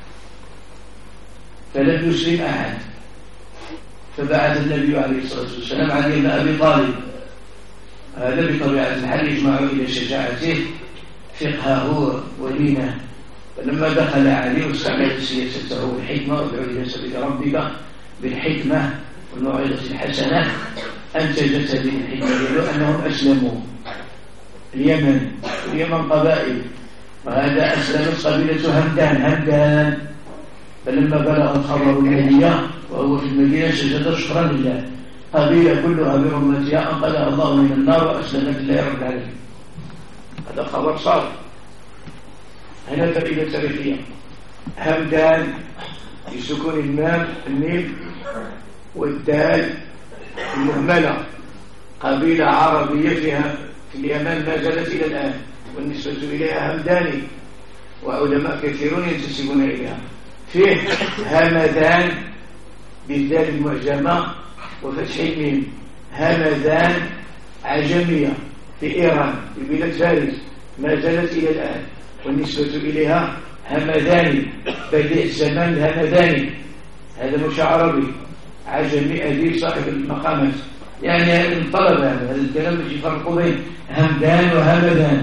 فلم يسلم أحد، فبعث النبي عليه الصلاة والسلام علي بن أبي طالب. هذا بطبيعة الحال يجمع إلى شجاعته فقهه ولينه. فلما دخل عليه واستعمل سياسته والحكمة وادعو إلى سبيل ربك بالحكمة والموعظة الحسنة، أنتجت هذه الحكمة أنهم أسلموا. اليمن اليمن قبائل، وهذا أسلمت قبيلة همدان همدان فلما بلغ خبر النبي وهو في المدينة سجد شكرا لله. قبيلة كلها برمتها أنقذها الله من النار وأسلمت الله رب العالمين. هذا خبر صادق. هنا فائدة تاريخية. همدان في سكون المام النيل والدال المهملة، قبيلة عربية فيها في اليمن ما زالت إلى الآن، والنسبة إليها همداني، وعلماء كثيرون ينتسبون إليها. فيه همدان بالذال المعجمة وفتح الميم، همدان عجمية في إيران في بلاد فارس ما زالت إلى الآن، والنسبة إليها همداني بديع الزمان همداني. هذا مش عربي، عجمي أديب صاحب المقامات، يعني الطلبة هذا الكلام مش يفرقوا بين همدان وهمدان.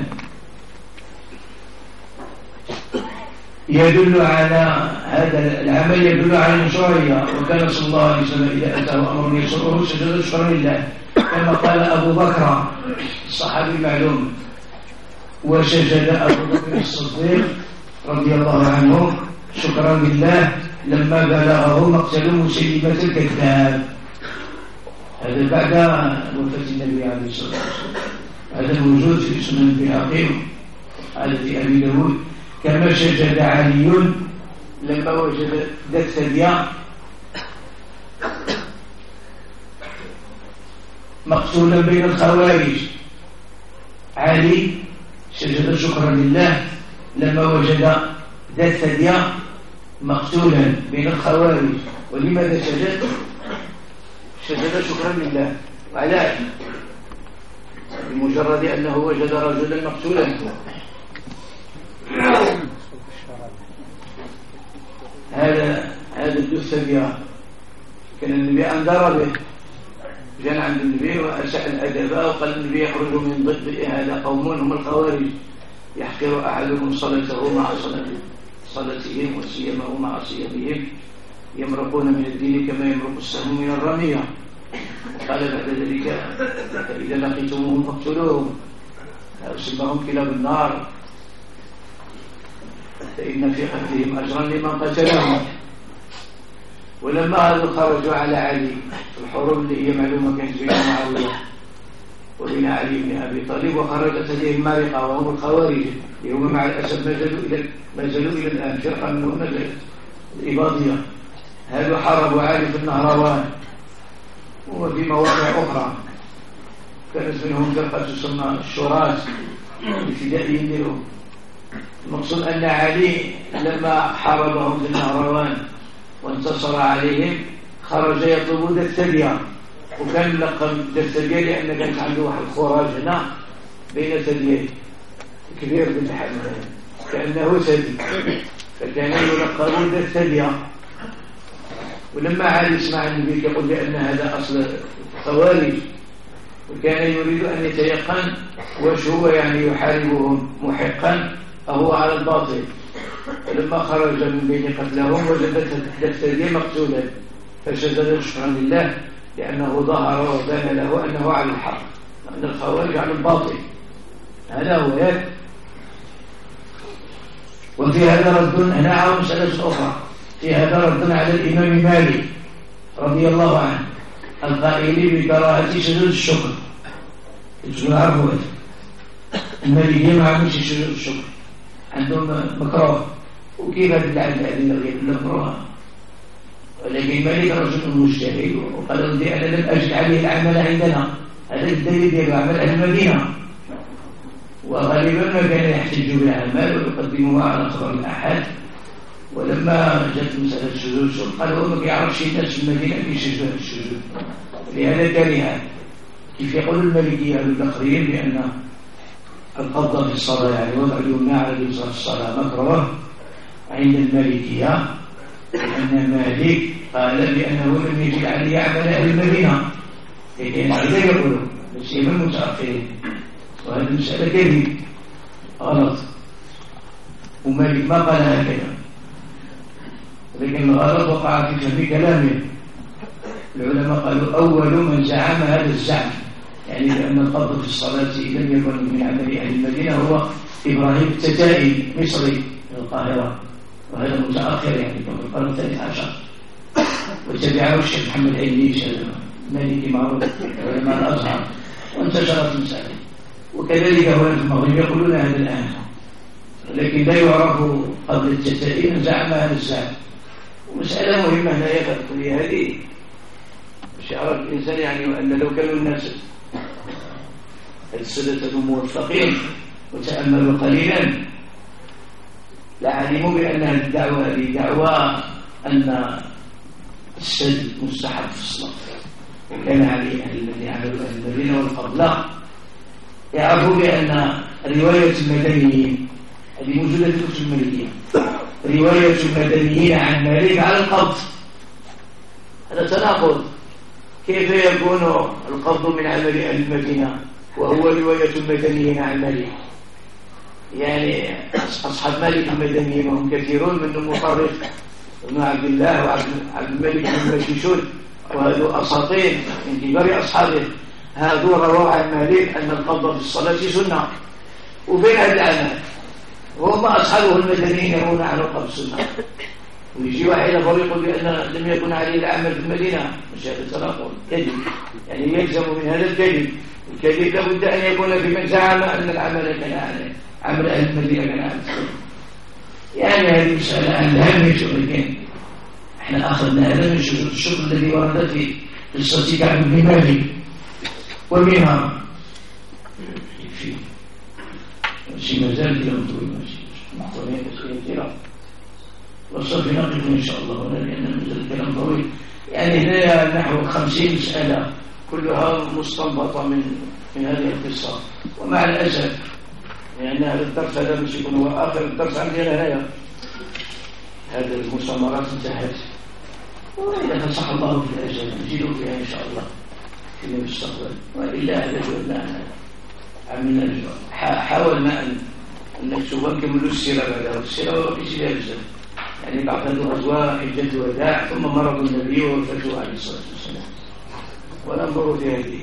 يدل على هذا العمل يدل على المشروعية. وكان صلى الله عليه وسلم إذا أتاه أمر يسره سجد شكرا لله، كما قال أبو بكر الصحابي المعلوم. وسجد أبو بكر الصديق رضي الله عنه شكرا لله لما بلغه مقتل مسيلمة الكذاب. هذا بعد وفاة النبي عليه الصلاة والسلام. هذا الموجود في سنن البيهقي على في أبي داود. كما سجد علي لما وجد ذات ثديا مقتولا بين الخوارج. علي سجد شكرا لله لما وجد ذات ثديا مقتولا بين الخوارج. ولماذا سجد؟ سجد شكرا لله. وعلى بمجرد أنه وجد رجلا مقتولا هذا هذا الدثبيا كان النبي أنذر به جاء عند النبي وأساء الأدب وقال النبي يخرج من ضد هذا قوم هم الخوارج يحقر أحدهم صلاته مع صلاتهم وسيمه مع صيامهم يمرقون من الدين كما يمرق السهم من الرمية. وقال بعد ذلك إذا لقيتموهم فاقتلوهم أصيبهم كلاب النار فإن في قتلهم أجرا لمن قتلهم. ولما خرجوا على علي في الحروب اللي هي معلومة كانت بين معاوية وبين علي بن أبي طالب وخرجت هذه المارقة وهم الخوارج هم مع الأسف ما زالوا إلى ما زالوا إلى الآن فرقة منهم الإباضية. هذا حاربوا علي في النهروان وفي مواقع أخرى كانت منهم فرقة تسمى الشراس الفدائيين لهم. المقصود أن علي لما حاربهم في النهروان وانتصر عليهم خرج يطلب ذا الثدية وكان لقب ذا الثدية لأن كانت عنده واحد الخراج هنا بين ثديين كبير بالحجم كأنه ثدي فكان يلقب ذا الثدية. ولما علي يسمع النبي يقول بأن هذا أصل خوارج وكان يريد أن يتيقن وش هو يعني يحاربهم محقا أهو على الباطل. ولما خرج من بين قتلهم وجدت الثدي مقتولا فسجد شكرا لله لأنه ظهر وبان له أنه على الحق أن الخوارج على الباطل. هذا هو يد. وفي هذا رد نعم مسألة أخرى في هذا رد على الإمام مالك رضي الله عنه القائل بكراهة سجود الشكر. تقول عرفوا المالكية ما عندهمش سجود الشكر عندهم مكروه وكيف تدعي الأدلة غير مكروه. ولكن مالك رجل مجتهد وقال لي أنا لم أجد عليه العمل عندنا هذا الدليل ديال عمل أهل المدينة وغالبا ما كان يحتج بالأعمال ويقدمها على خبر الأحد. ولما جاءت مسألة السجود قال هو ما يعرفش الناس في المدينة في سجود السجود لهذا كرهها. كيف يقول المالكية الآخرين بأن القبضة في الصلاة يعني وضع اليمنى على اليسرى في الصلاة مكروه عند المالكية لأن مالك قال بأنه لم يجد عليه عمل أهل المدينة لكن هذا يقولوا بس من المتأخرين وهذه المسألة كذب غلط ومالك ما قال هكذا. لكن الغلط وقع في فهم كلامه. العلماء قالوا أول من زعم هذا الزعم يعني بأن القبض في الصلاة لم يكن من عمل أهل المدينة هو إبراهيم التتائي مصري من القاهرة وهذا متأخر يعني في القرن الثالث عشر وتبعه الشيخ محمد عينيش المالكي معروف علماء الأزهر وانتشرت المسألة. وكذلك هنا في المغرب يقولون هذا الآن لكن لا يعرف قبل التتائي من زعم هذا الزعم. ومسألة مهمة لا يفرق في هذه مش يعرف الإنسان يعني أن لو كانوا الناس السادة الموفقين وتأملوا قليلا لعلموا بأن هذه الدعوة هذه دعوة أن السد مستحب في الصلاة وكان عليه الذي عملوا أهل المدينة والفضل يعرفوا بأن رواية المدنيين هذه موجودة في الكتب المالكية رواية المدنيين عن مالك على القبض هذا تناقض. كيف يكون القبض من عمل أهل المدينة وهو رواية المدنيين عن مالك؟ يعني أصحاب مالك المدنيين وهم كثيرون منهم مطرف ابن عبد الله وعبد الملك بن مجيشون وهذو أساطين من كبار أصحابه هذو رووا عن مالك أن القبض في الصلاة سنة وفين هذا العمل وهم أصحابه المدنيين يرون عن القبض سنة ويجي واحد يقول بأن لم يكن عليه العمل في المدينة مش هذا التناقض كذب يعني يلزم من هذا الكذب. الكذب لابد أن يكون في من زعم أن العمل كان عليه عمل أهل المدينة كان عليه يعني هذه مسألة عن الهمش. ولكن احنا أخذنا هذا من الشغل الذي ورد في قصة كعب بن مالك ومنها في ماشي مازال كلام طويل ماشي محضرين أسئلة كثيرة وصف نقف إن شاء الله هنا لأن مازال كلام طويل يعني هنا نحو خمسين مسألة كلها مستنبطة من من هذه القصة. ومع الأسف لأن هذا الدرس هذا مش يكون هو آخر الدرس عندنا هنا هذه المسامرات انتهت وإذا فسح الله في الأجل نجد فيها إن شاء الله في المستقبل، وإلا هذا جهدنا عملنا حاولنا أن نكتب ونكمل السيرة بعدها، والسيرة في سيرة الزمن يعني بعد الغزوة حجة الوداع ثم مرض النبي ووفاته عليه الصلاة والسلام، وننظر في هذه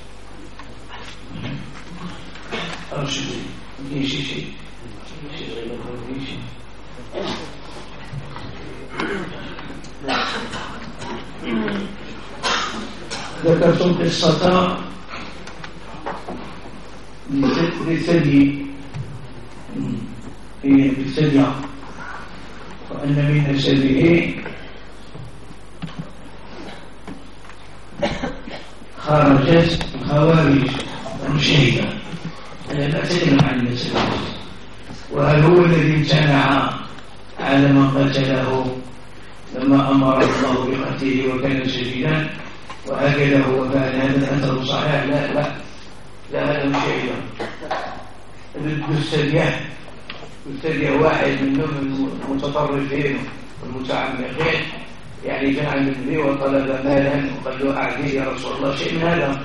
أرشد في شيء شيء شيء غير في شيء. ذكرتم قصة للثدي هي بالثدي، وأن من نسبه خرجت الخوارج المشهدة. أنا لا أتكلم عن النسب، وهل هو الذي امتنع على من قتله لما أمر الله بقتله وكان شهيدا وهكذا هو فعل؟ هذا الأثر صحيح؟ لا لا لا هذا مش شهيدا. بالثدية بالثدية واحد منهم المتطرفين والمتعمقين يعني كان عند النبي وطلب مالا وقال له أعطيه يا رسول الله شيء من هذا.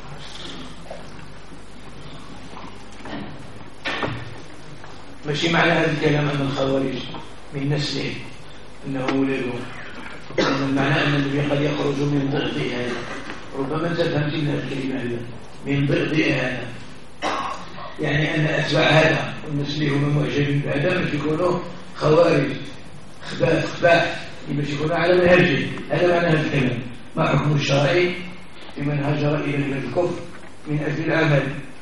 ماشي معنى هذا الكلام أن الخوارج من نسله أنه ولده، معنى أن النبي قد يخرج من ضغط هذا. ربما تفهمتنا الكلمة هذا من ضغط هذا، يعني أن أتباع هذا والنسله هم معجبين بهذا باش يكونوا خوارج خباث خباث باش يكونوا على منهجه. هذا معنى هذا الكلام. ما حكم الشرعي لمن هاجر إلى الكفر من أجل العمل؟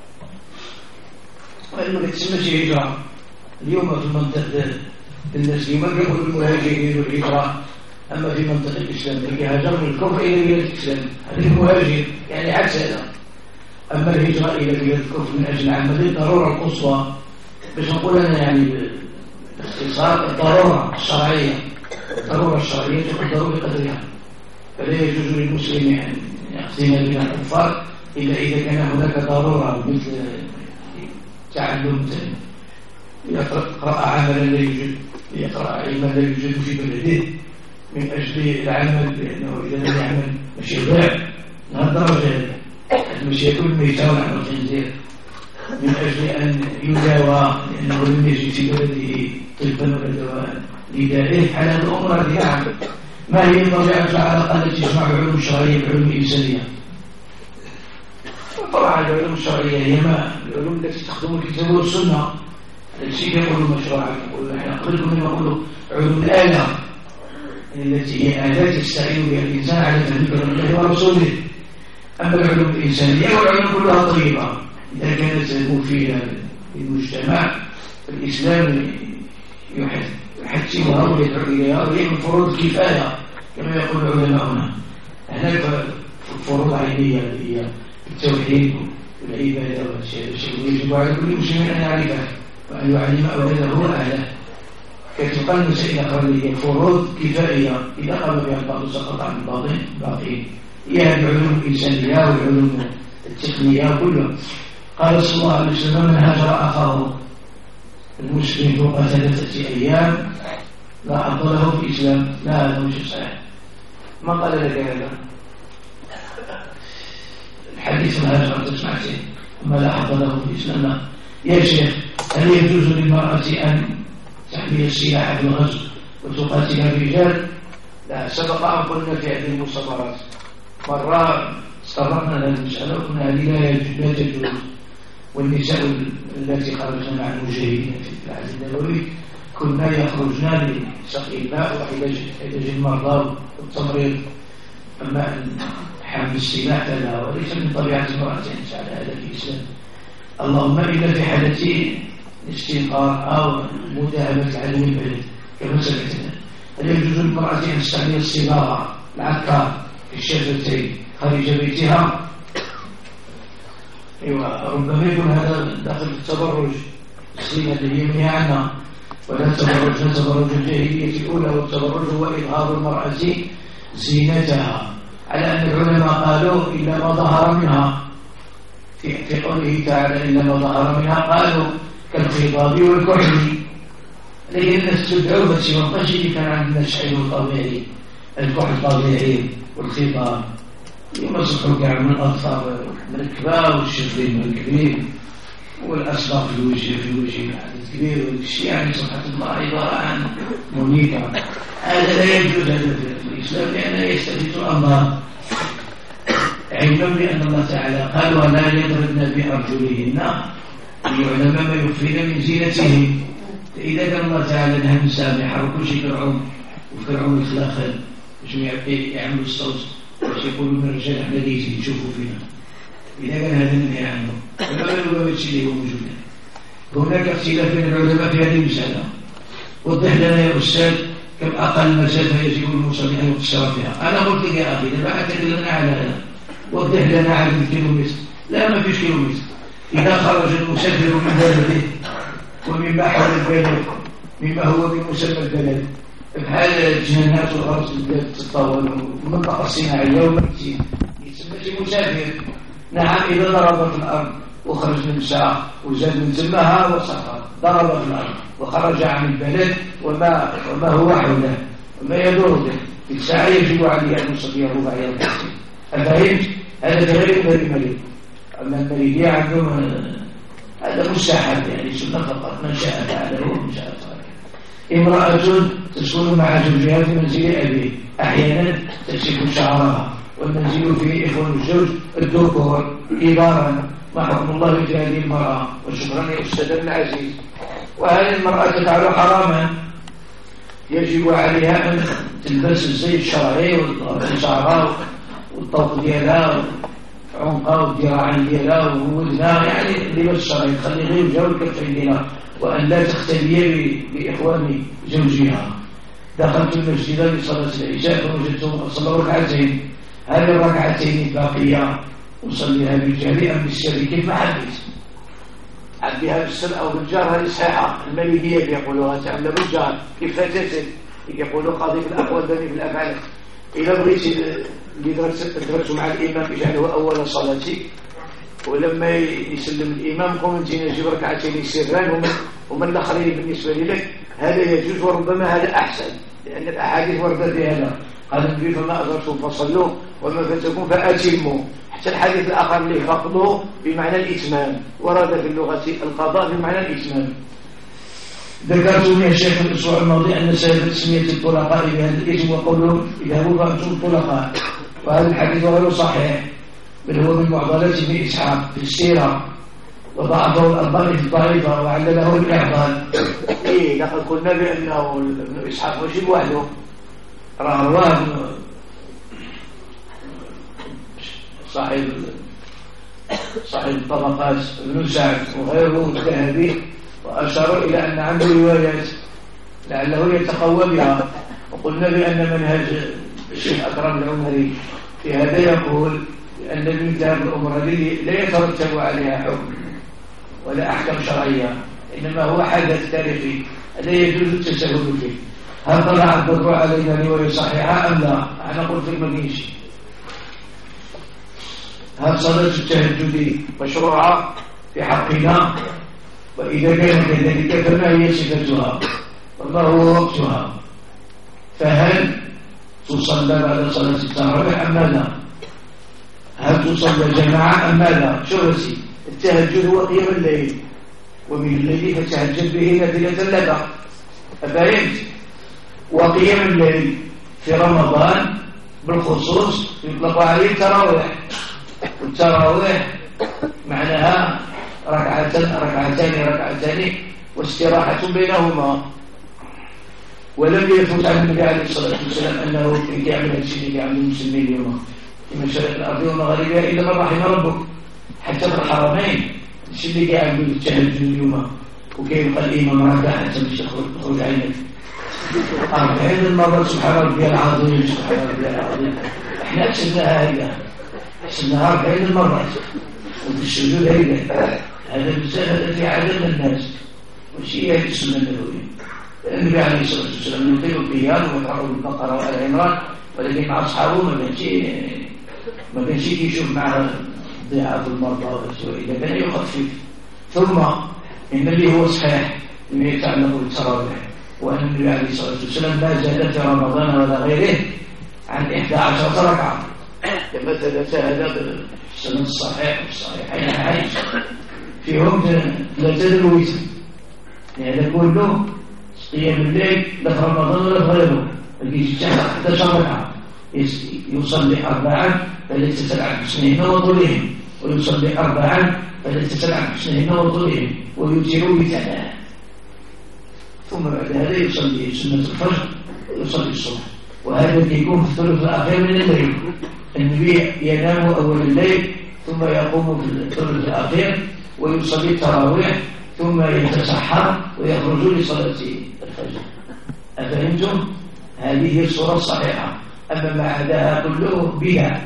وأنه ما تسمىش هجرة اليوم في منطقة الناس ما يقولوا المهاجرين والهجرة، أما في منطقة الإسلام اللي هاجر من الكفر إلى بلاد الإسلام هذا المهاجر يعني عكس هذا. أما الهجرة إلى بلاد الكفر من أجل العمل الضرورة القصوى، باش نقول أنا يعني باختصار الضرورة الشرعية. الضرورة الشرعية تقدر بقدرها، فلا يجوز للمسلم أن يقسم بين الكفار إلا إذا كان هناك ضرورة مثل تعلم يقرأ عملا لا يوجد، يقرأ علما لا يوجد في بلده من أجل العمل، لأنه إذا لم يعمل ماشي يضيع من الدرجة هذه، ماشي يأكل ميتة ونحن الخنزير، من أجل أن يداوى لأنه لم يجد في بلده طبا ولا دواء لدائه. على الأمور هذه نعم. ما هي طبيعة العلاقة التي تجمع العلوم الشرعية بالعلوم الإنسانية؟ طبعا العلوم الشرعية هي ما العلوم التي تخدم الكتاب والسنة، التي يقولوا مشروعات. نحن نقولكم من نقولوا علوم الآلة التي هي آلات يستعين بها الإنسان على فهم كلام الله ورسوله. أما العلوم الإنسانية والعلوم كلها طيبة إذا كانت مفيدة للمجتمع، الإسلام يحتمها ويدعو إليها، وهي من فروض الكفاية كما يقول علماؤنا. هناك فروض عينية هي التوحيد والعبادة والشيء يجب على كل مسلم أن يعرفه وأن يعلم أولاده أهله. كتقال المسائل الأقلية فروض كفائية إذا قام بها البعض سقط عن الباطن الباقين. هي العلوم الإنسانية والعلوم التقنية كلها. قال صلى الله عليه وسلم: من هاجر أخاه المسلم فوق ثلاثة أيام لا حظ له في الإسلام. لا، هذا مش صحيح. ما قال لك هذا الحديث؟ الهاجر تسمع شيء ما لا حظ له في الإسلام. لا يا شيخ، هل يجوز للمرأة أن تحمل السلاح في الغزو وتقاتل الرجال؟ لا، سبق أن قلنا في هذه المصادرات مرة استغرقنا هذه المسألة وقلنا هذه لا تجوز. والنساء التي خرجن مع المجاهدين في العهد النبوي كنا يخرجن لسقي الماء وعلاج المرضى والتمريض. أما أن حمل السلاح فلا، وليس من طبيعة المرأة أن تفعل هذا في الإسلام، اللهم إلا في حالة الاستنقاذ أو مداهمة العدو البلد كما سمعتنا. هل يجوز للمرأة أن تستعمل الصباغة العكار في الشفتين خارج بيتها؟ أيوة، ربما يكون هذا داخل التبرج، الزينة اللي هي منها عنها، ولا التبرج تبرج الجاهلية الأولى، والتبرج هو إظهار المرأة زينتها، على أن العلماء قالوا إلا ما ظهر منها في قوله تعالى إلا ما ظهر منها، قالوا كالخضاب والكحل. لكن الناس تدعو بس يوقش اللي كان عند الناس حلو طبيعي، الكحل طبيعي والخضاب يمسحوا كاع من الأطفال من الكبار والشفين من الكبير والأسباب في الوجه في الوجه الكبير والشيء يعني سبحان الله عبارة عن منيكة. هذا لا يجوز هذا في الإسلام لأنه يستفيد الأمر علما بأن الله تعالى قال ولا يضربن بأرجلهن ليعلم ما يخفين من زينتهن. فإذا كان الله تعالى نهى مسامحة وكل شيء فرعون وفرعون يتلاخر باش يعملوا الصوت باش يقولوا من الرجال احنا ليزي يشوفوا فينا، إذا كان هذا النهي عنه فما بالو هذا الشيء اللي هو موجود. هناك اختلاف بين العلماء في هذه المسألة. وضح لنا يا أستاذ كم أقل مسافة يجب المصلي أن يقصر فيها. أنا قلت لك يا أخي لما أتكلمنا على هذا وضح لنا عدد الكيلومتر. لا ما فيش كيلومتر. إذا خرج المسافر من بلده ومما حول البلد مما هو بمسمى البلد بحال الجنات والأرض تتطور والمنطقة الصناعية والمكتين يسمى مسافر. نعم إذا ضرب في الأرض وخرج من ساعة وزاد من زمها وسافر ضرب في الأرض وخرج عن البلد وما, وما هو حوله وما يدور به في الساعة يجب عليه أن يصلي رباعية التحسين. أفهمت؟ هذا غير المريض. أما المريض عندهم هذا مستحب يعني سنة فقط من شاء فعله ومن شاء تركه. امرأة تسكن مع زوجها في منزل أبيه أحيانا تكشف شعرها والمنزل فيه إخوان الزوج الذكور إبارا. ما حكم الله في هذه المرأة؟ وشكرا يا أستاذنا العزيز. وهذه المرأة تفعل حراما يجب عليها أن تلبس الزي الشرعي والشعرها والطوق ديالها عنقها والذراعين ديالها وودنها يعني اللباس الشرعي تخلي غير وجهها والكفين ديالها وأن لا تختلي بإخوان زوجها. دخلت المسجد لصلاة العشاء فوجدتهم قد صلوا ركعتين. هذه الركعتين الباقية أصليها بالجهل أم بالسر كيف ما حبيت؟ عبيها بالسر أو بالجار هذه صحيحة. المالكية يقولوها تعمل بالجار كيف فتت يقولوا قاضي في الأقوال بني في الأفعال. إذا بغيت اللي درت مع الإمام يجعله أول صلاتي ولما يسلم الإمام قوم انت نجيب ركعتين سران ومن الآخرين بالنسبة لك هذا يجوز وربما هذا أحسن لأن الأحاديث وردت بهذا. قال النبي فما أدركتم فصلوا وما فاتكم فأتموا. حتى الحديث الآخر اللي فقدوا بمعنى الإتمام ورد في اللغة القضاء بمعنى الإتمام. ذكرت يا شيخ الأسبوع الماضي أن سبب تسمية الطلقاء بهذا الاسم وقولهم اذهبوا فأنتم الطلقاء. وهذا الحديث غير صحيح بل هو من معضلات ابن إسحاق في السيرة وضعفه الألباني في الضعيفة وعلله بالإعضال. إيه لقد قلنا بأنه ابن إسحاق مش وحده رواه صاحب صاحب الطبقات ابن سعد وغيره الذهبي وأشاروا إلى أن عنده روايات لعله يتقوى بها. وقلنا بأن منهج الشيخ أكرم العمري في هذا يقول أن الانتهاء الأمور هذه لا يترتب عليها حكم ولا أحكام شرعية إنما هو حدث تاريخي لا يجوز التساهل فيه. هل طلع البدر علينا رواية صحيحة أم لا؟ أنا قلت في المدينة. هل صلاة التهجد مشروعة في حقنا؟ وإذا كان كذلك فما هي صفتها وما هو وقتها؟ فهل تصلى بعد صلاة التراويح أم ماذا؟ هل تصلى جماعة أم ماذا؟ شو رسي؟ التهجد هو قيام الليل ومن الليل فتهجد به نافلة لك. أفهمت؟ وقيام الليل في رمضان بالخصوص يطلق عليه التراويح. والتراويح معناها ركعتان ركعتان ركعتان واستراحة بينهما. ولم يثبت عن النبي عليه الصلاة والسلام أنه يعمل هذا الشيء يعمل المسلمين اليوم في مشارق الأرض ومغاربها إلا من رحم ربك. حتى في الحرمين الشيء اللي يعمل التهجد اليوم وكيف قال الإمام ركع حتى مش تخرج عينك أربعين المرة سبحان ربي العظيم سبحان ربي العظيم. احنا حسبناها هيدا حسبناها أربعين المرات وفي السجود هيدا. هذا بزاف هذا في عدد الناس وشيء هي السنة النبوية. النبي عليه الصلاة والسلام يطيل القيام ويقرأ بالبقرة وآل عمران ولكن مع أصحابه ما كانش ما كانش يشوف مع ضعاف المرضى وإذا كان يخفف. ثم النبي هو صحيح أنه يتعلق بالتراويح وأن النبي عليه الصلاة والسلام لا زاد في رمضان ولا غيره عن إحدى عشرة ركعة كما ثبت هذا بالسند الصحيح والصحيحين عائشة فيهم لا تدل ويتم يعني كله قيام الليل لا في رمضان ولا في غيره يجتهد حتى شرعا يصلي أربعا فليس سبعا بحسنهن وطولهن ويصلي أربعا فليس سبعا بحسنهن وطولهن ويوتر بثلاث ثم بعد هذا يصلي سنة الفجر ويصلي الصبح وهذا يكون في الثلث الأخير من الليل النبي ينام أول الليل ثم يقوم في الثلث الأخير ويصلي التراويح ثم يتسحر ويخرج لصلاة الفجر. أفهمتم؟ هذه هي الصورة الصحيحة. أما ما عداها كله بها.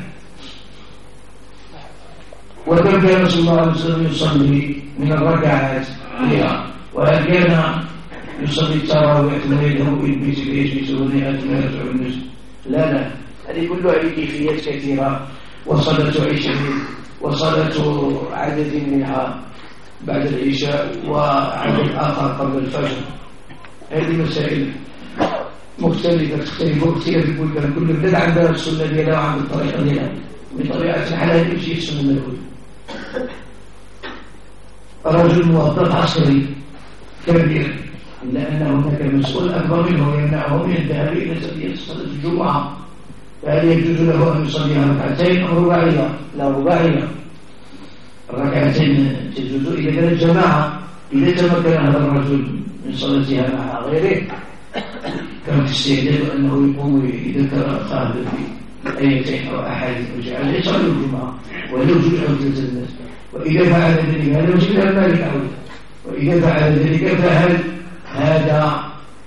وكم كان رسول الله عليه وسلم يصلي من الركعات فيها وهل كان يصلي التراويح ثم يذهب إلى البيت فيجلس ونهاية ثم يرجع المسجد؟ لا لا، هذه كلها بكيفيات كثيرة، وصلاة عشاء وصلاة عدد منها بعد العشاء وعدد آخر قبل الفجر. هذه مسائل مختلفة تختلف كثيرا في كل كل بلد عندها السنة ديالها وعند الطريقة ديالها. بطبيعة الحال يمشي السنة الأولى. رجل موظف عسكري كبير إلا أن هناك مسؤول أكبر منه يمنعه من الذهاب إلى تأدية صلاة الجمعة، فهل يجوز له أن يصليها ركعتين أو رباعية؟ لا، رباعية. الركعتين تجوز إذا كانت جماعة. إذا تمكن هذا الرجل من صلاتها مع غيره كان في استعداد أنه يقوم يذكر أخاه في آيتين أو أحاديث وجعل يصلي الجمعة ولو جزء أو ثلاثة الناس. وإذا فعل ذلك هذا وجد المالك أولى. وإذا فعل ذلك فهل هذا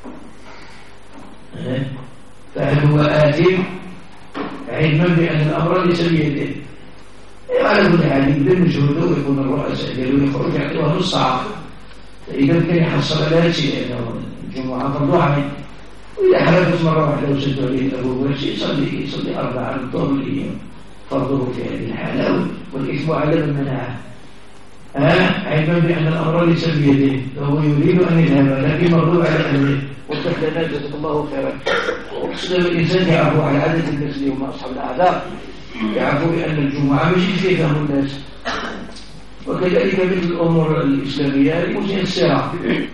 فهل هو آثم علما بأن الأمر ليس بيده؟ على كل حال يبذل مجهوده ويكون الرؤساء ديالو يخرج يعطيوها نص ساعة، فإذا كان يحصل لا شيء لأنه الجمعة فرض عين، وإذا حلفت مرة واحدة وسدوا عليه الأبواب شيء يصلي يصلي أربعة من طول الأيام فرضه في هذه الحالة، والإثم على من منعه علما بأن الأمر ليس بيده فهو يريد أن يذهب لكن مغلوب على أهله. وتحلنا جزاك الله خيرا. وقصد الإنسان يعفو على عادة الناس اليوم أصحاب الأعذار، يعرفوا بأن الجمعة مش كيف يفهم الناس، وكذلك مثل الأمور الإسلامية المتيسرة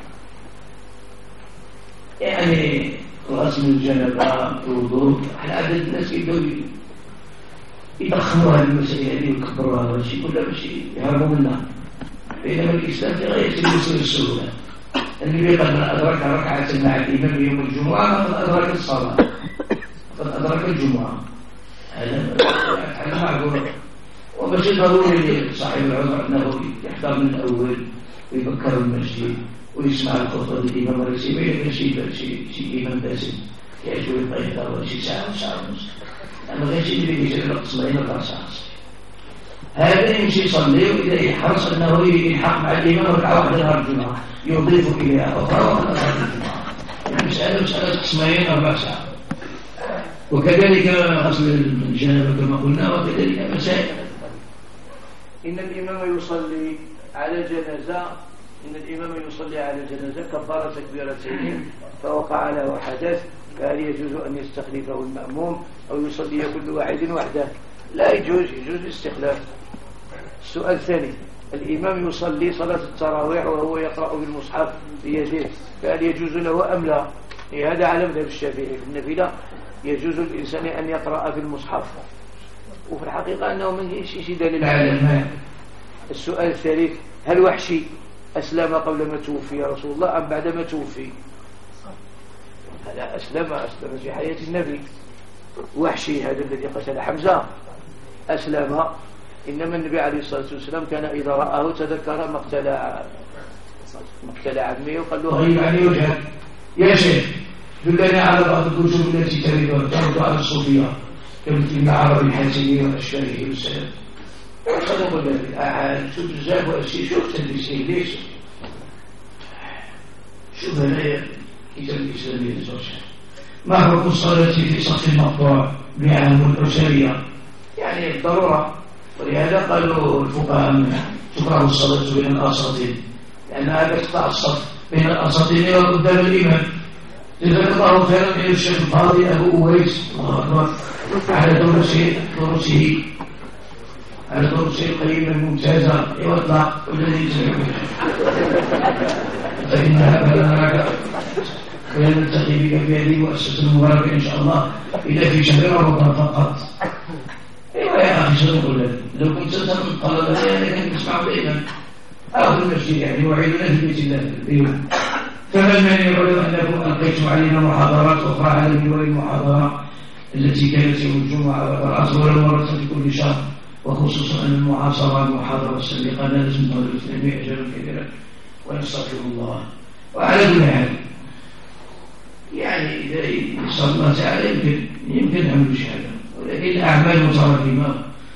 يعني غسل الجنابة الوضوء على عدد الناس يبدأوا يضخموا هذه المسائل هذه ويكبروها والشيء كلها باش يهربوا منها، بينما الإسلام في غاية اليسر والسهولة. النبي قد أدرك ركعة مع الإمام يوم الجمعة فقد أدرك الصلاة، قد أدرك الجمعة. هذا معقول، وماشي ضروري لصاحب العذر أنه يحضر من الأول ويبكر المسجد ويسمع الخطبة الإمام الرئيسي ويبقى شيء شيء إمام باسم يعيش ويبقى يحضر شي ساعة وساعة ونص، أما غير شيء اللي يجري الوقت صلين أربع ساعات. هذا يمشي يصلي وإذا يحرص أنه يلحق مع الإمام ركعة واحدة نهار الجمعة يضيف إليها أخرى وقت نهار الجمعة. المسألة مسألة قسمين أربع ساعات. وكذلك غسل الجنابة كما قلنا، وكذلك مسائل. إن الإمام يصلي على جنازة إن الإمام يصلي على جنازة كبر تكبيرتين فوقع له حدث، فهل يجوز أن يستخلفه المأموم أو يصلي كل واحد وحده؟ لا يجوز، يجوز الاستخلاف. السؤال الثاني، الإمام يصلي صلاة التراويح وهو يقرأ بالمصحف بيده، فهل يجوز له أم لا؟ هذا على مذهب الشافعي. في النافلة يجوز الإنسان أن يقرأ في المصحف، وفي الحقيقة أنه من شيء دليل على الماء. السؤال الثالث، هل وحشي أسلم قبل ما توفي رسول الله أم بعد ما توفي؟ هذا أسلم أسلم في حياة النبي. وحشي هذا الذي قتل حمزة أسلم، إنما النبي عليه الصلاة والسلام كان إذا رآه تذكر مقتل مقتل عمه وقال له غيب عن وجهك يا شيخ، دلني على بعض الكتب التي ترد على الصوفية كمثل المعرب الحاتمي والأشكالي والسلام. صدقوا ذلك أعاد شوف بزاف وأشي شوف تلبسي ليش شوف هنا كتاب الإسلامي للزوجة. ما حكم الصلاة في صف المقطوع بعام الأسرية؟ يعني الضرورة، ولهذا قالوا الفقهاء تكره الصلاة بين الأساطين لأنها تقطع الصف بين الأساطين وقدام الإمام، جزاك الله خيرا يا الشيخ القاضي أبو أويس الله أكبر على دروسه دروسه على دروسه القيمة الممتازة يطلع والذي يسمعه فإن هذا معك ويلتقي بك في هذه المؤسسة المباركة إن شاء الله إلا في شهر رمضان فقط. أيوة يا أخي سنقول لك لو كنت تسمع طلبة يعني كنت تسمع بإذن أو في المسجد يعني وعيدنا في بيت الله في البيوت. فما المانع لو أنكم ألقيتم علينا محاضرات أخرى على منوال المحاضرة التي كانت يوم الجمعة والعصر والمرة في كل شهر، وخصوصا أن المعاصرة المحاضرة السابقة لا لازم نقول الإسلامية أجرا كبيرا ونستغفر الله. وعلى كل حال يعني إذا صلى الله تعالى يمكن يمكن نعمل شهادة، ولكن الأعمال متراكمة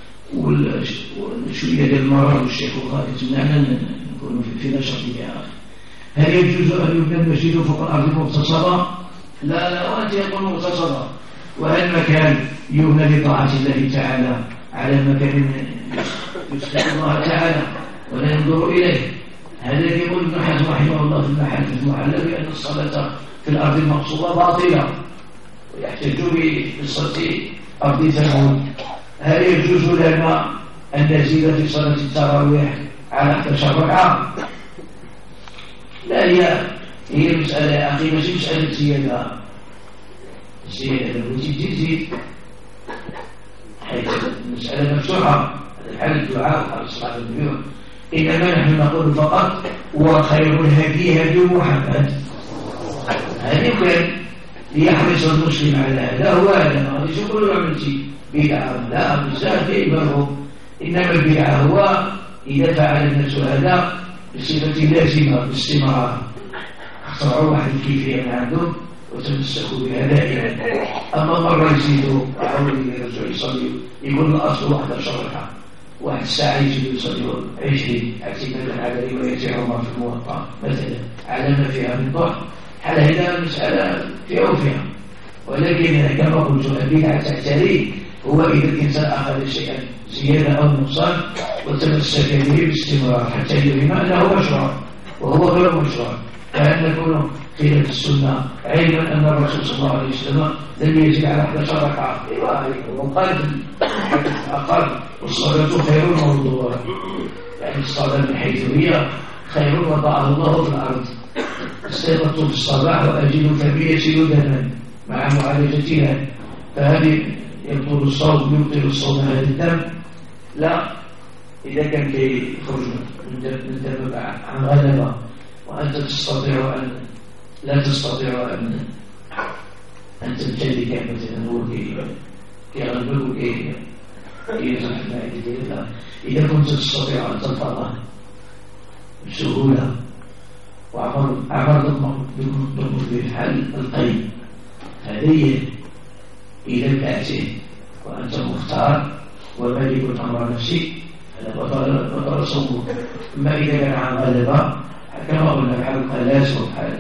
وشوية ديال المرض والشيخ وخالد تمنعنا نكون في نشاط يا أخي. هل يجوز أن يبنى المسجد فوق الأرض مغتصبة؟ لا لا وأنت يقول مغتصبة. وهل مكان يبنى لطاعة الله تعالى على مكان يسلم الله تعالى ولا ينظر إليه؟ هذا يقول ابن حزم رحمه الله في المحل في المحل بأن الصلاة في الأرض المغصوبة باطلة ويحتج بقصة أرض ثمود. هل يجوز لنا أن نزيد في صلاة التراويح على إحدى عشرة ركعة؟ لا هي هي مسألة يا أخي ماشي مسألة زيادة زيادة لو تزيد تزيد حيث المسألة مفتوحة الحل الدعاء على الصلاة اليوم. إنما نحن نقول فقط وخير الهدي هدي محمد. هذا يمكن ليحرص المسلم على هذا هو هذا ما غاديش يقولوا عملتي بدعة لا بزاف يبرهم. إنما البدعة هو إذا فعل الناس هذا بصفة لازمة باستمرار اخترعوا واحد الكيفية من عندهم وتمسكوا بها دائما. أما مرة يزيدوا وحاولوا يرجعوا يصلي يقول الأصل واحد عشر ركعة واحد الساعة يجب يصلي عشرين اعتمادا على رواية عمر في الموطأ مثلا على ما فيها من ضعف. على هذا المسألة فيها وفيها، ولكن كما قلت البدعة تحتري هو إذا الإنسان أخذ شيئا زيادة أو نقصان وتمسك به باستمرار حتى يفهم أنه مشروع وهو غير مشروع. فهل نكون خلاف السنة علما أن الرسول صلى الله عليه وسلم لم يزد على إحدى عشرة ركعة وقال أقل والصلاة خير موضوع يعني الصلاة من حيث هي خير وضعه الله في الأرض. استيقظت في الصباح وأجد فمي يسيل دما مع معالجتها فهل يبطل الصوم يبطل الصوم هذا الدم؟ لا. إذا كان كي يخرج من الدم عن غلبة وأنت تستطيع أن لا تستطيع أن أن تمتلك مثلا هو كي يغلبه كي يزرع المائدة. إذا كنت تستطيع أن تلفظه بسهولة وعبر ضمن بالحل القيم هذه إلى الكأسين وأنت مختار وملك أمر نفسك هذا بطل صومك. أما إذا كان عن غلبة كما قلنا حال القلاس وحال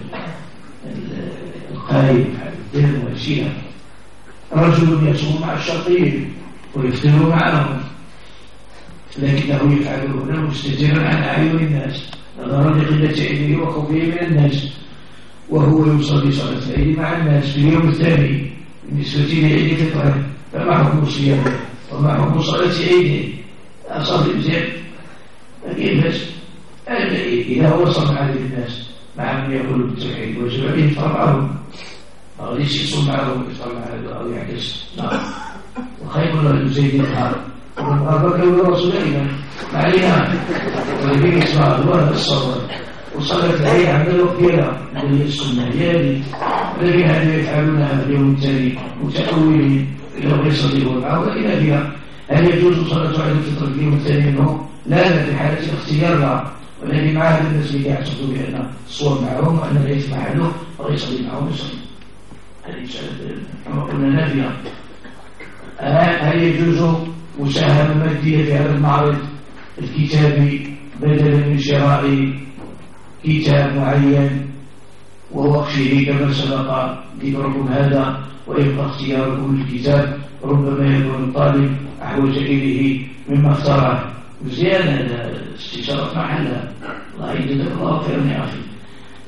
القايم حال الدم والشيئة. رجل يصوم مع الشرطين ويفطر معهم لكنه يفعله مستترا عن أعين الناس نظرا لقلة علمه وخوفه من الناس وهو يصلي صلاة العيد مع الناس في اليوم الثاني بالنسبة لعيد فطره. فما حكم صيامه وما حكم صلاة عيده؟ أصلي مزيان كيف إذا هو صلى عليه الناس مع من يقول بالتوحيد وجب عليه يفطر معهم ما غاديش يصوم معهم ويفطر معهم أو يعكس. نعم وخير له يزيد النهار ومن أربك الرسول أيضا عليها ولكن يسمع الله الصبر وصلاة العيد عند الوقت ديالها اللي هي السنة ديالي. ولكن هذا يفعلونها في اليوم التالي متأولين إلى غير صديق معه إلى فيها. هل يجوز صلاة عيد الفطر في اليوم الثاني منه؟ لا لا في حالة اختيارها، ولكن مع هذا الناس اللي يعتقدوا بأن الصوم معهم وأن العيد محله ويصلي معهم يصلي. هذه مسألة كما قلنا نافية. هل يجوز مساهمة مادية في هذا المعرض الكتابي بدلا من شراء كتاب معين ووقفه كما سبق ذكركم هذا ويبقى اختياركم للكتاب ربما يكون الطالب أحوج إليه مما اختاره؟ مزيان هذا استشارة محلها الله يجزاك الله خيرا يا أخي.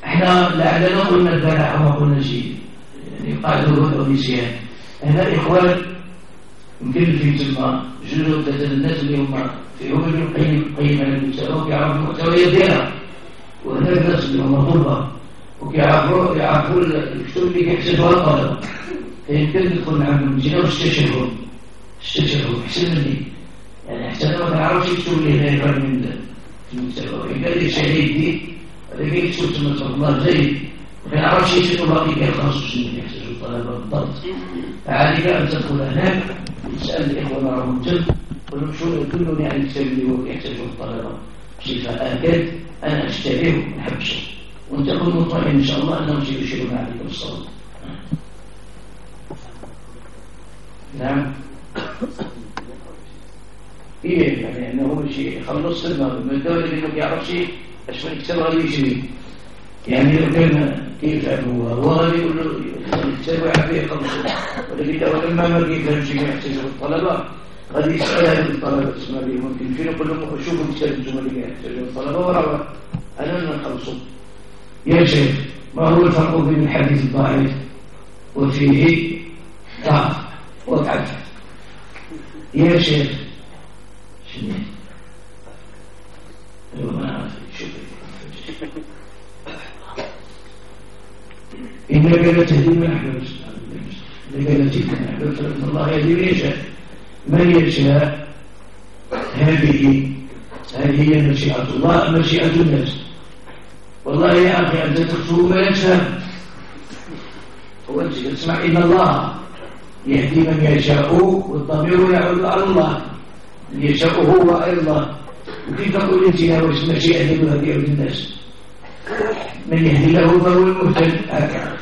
احنا لعلنا قلنا البارحة وما قلنا شيء، يعني قاعدوا هدوء نسيان. هنا إخوان يمكن في تما جزء من الناس اللي هم في هم اللي يقيم قيم على المستوى ويعرفوا المحتويات ديالها، وهنا الناس اللي هم طلبة وكيعرفوا يعرفوا الكتب اللي كيحتاجوها الطلبة، فيمكن ندخل معهم نجينا ونستشيرهم استشيرهم أحسن مني، يعني حتى أنا ما كنعرفش الكتب اللي هنا يفهم من المستوى، وإن كان لي شهيد دي هذا كيكتب تما تبارك الله زين، ما كنعرفش يكتب باقي كيخلصوا شنو كيحتاجوا الطلبة بالضبط. فعليك أن تدخل هناك تسأل الإخوة معهم جد قل شو كلني عن الكتاب اللي هو يحتاجه الطلبة شفاء أكد أنا أشتريه ونحبشه، وأنت كن مطمئن إن شاء الله أنهم سيشيرون عليكم الصلاة. نعم إيه يعني أنه شيء خلص سلمة من الدولة اللي ما يعرف شيء أشوف الكتاب غادي يشري، يعني لو كان كيف هو هو غادي يقول له الكتاب يعرفيه يخلصه، ولما ما كيفهمش ما يحتاجه الطلبة غادي يسأل هذه الطلبة تسمى به ممكن فين يقول لهم شوفوا الكتاب انتم اللي يحتاجون الطلبة وراء أنا نخلصه. يا شيخ ما هو الفرق بين الحديث الضعيف وفيه ضعف وضعف؟ يا شيخ شنو أيوة ما أعرف شوف إنك لا تهدي من أحببت، إنك لا تهدي من أحببت فإن الله يهدي من يشاء من يشاء. هذه هذه هي مشيئة الله مشيئة الناس. والله يا أخي أنت تكتب ما يفهم، هو أنت تسمع إن الله يهدي من يشاء والضمير يعود على الله، اللي يشاء هو أيضا. وكيف تقول أنت يا وش مشيئة لهدي الناس؟ من يهدي له فهو المهتد. هكذا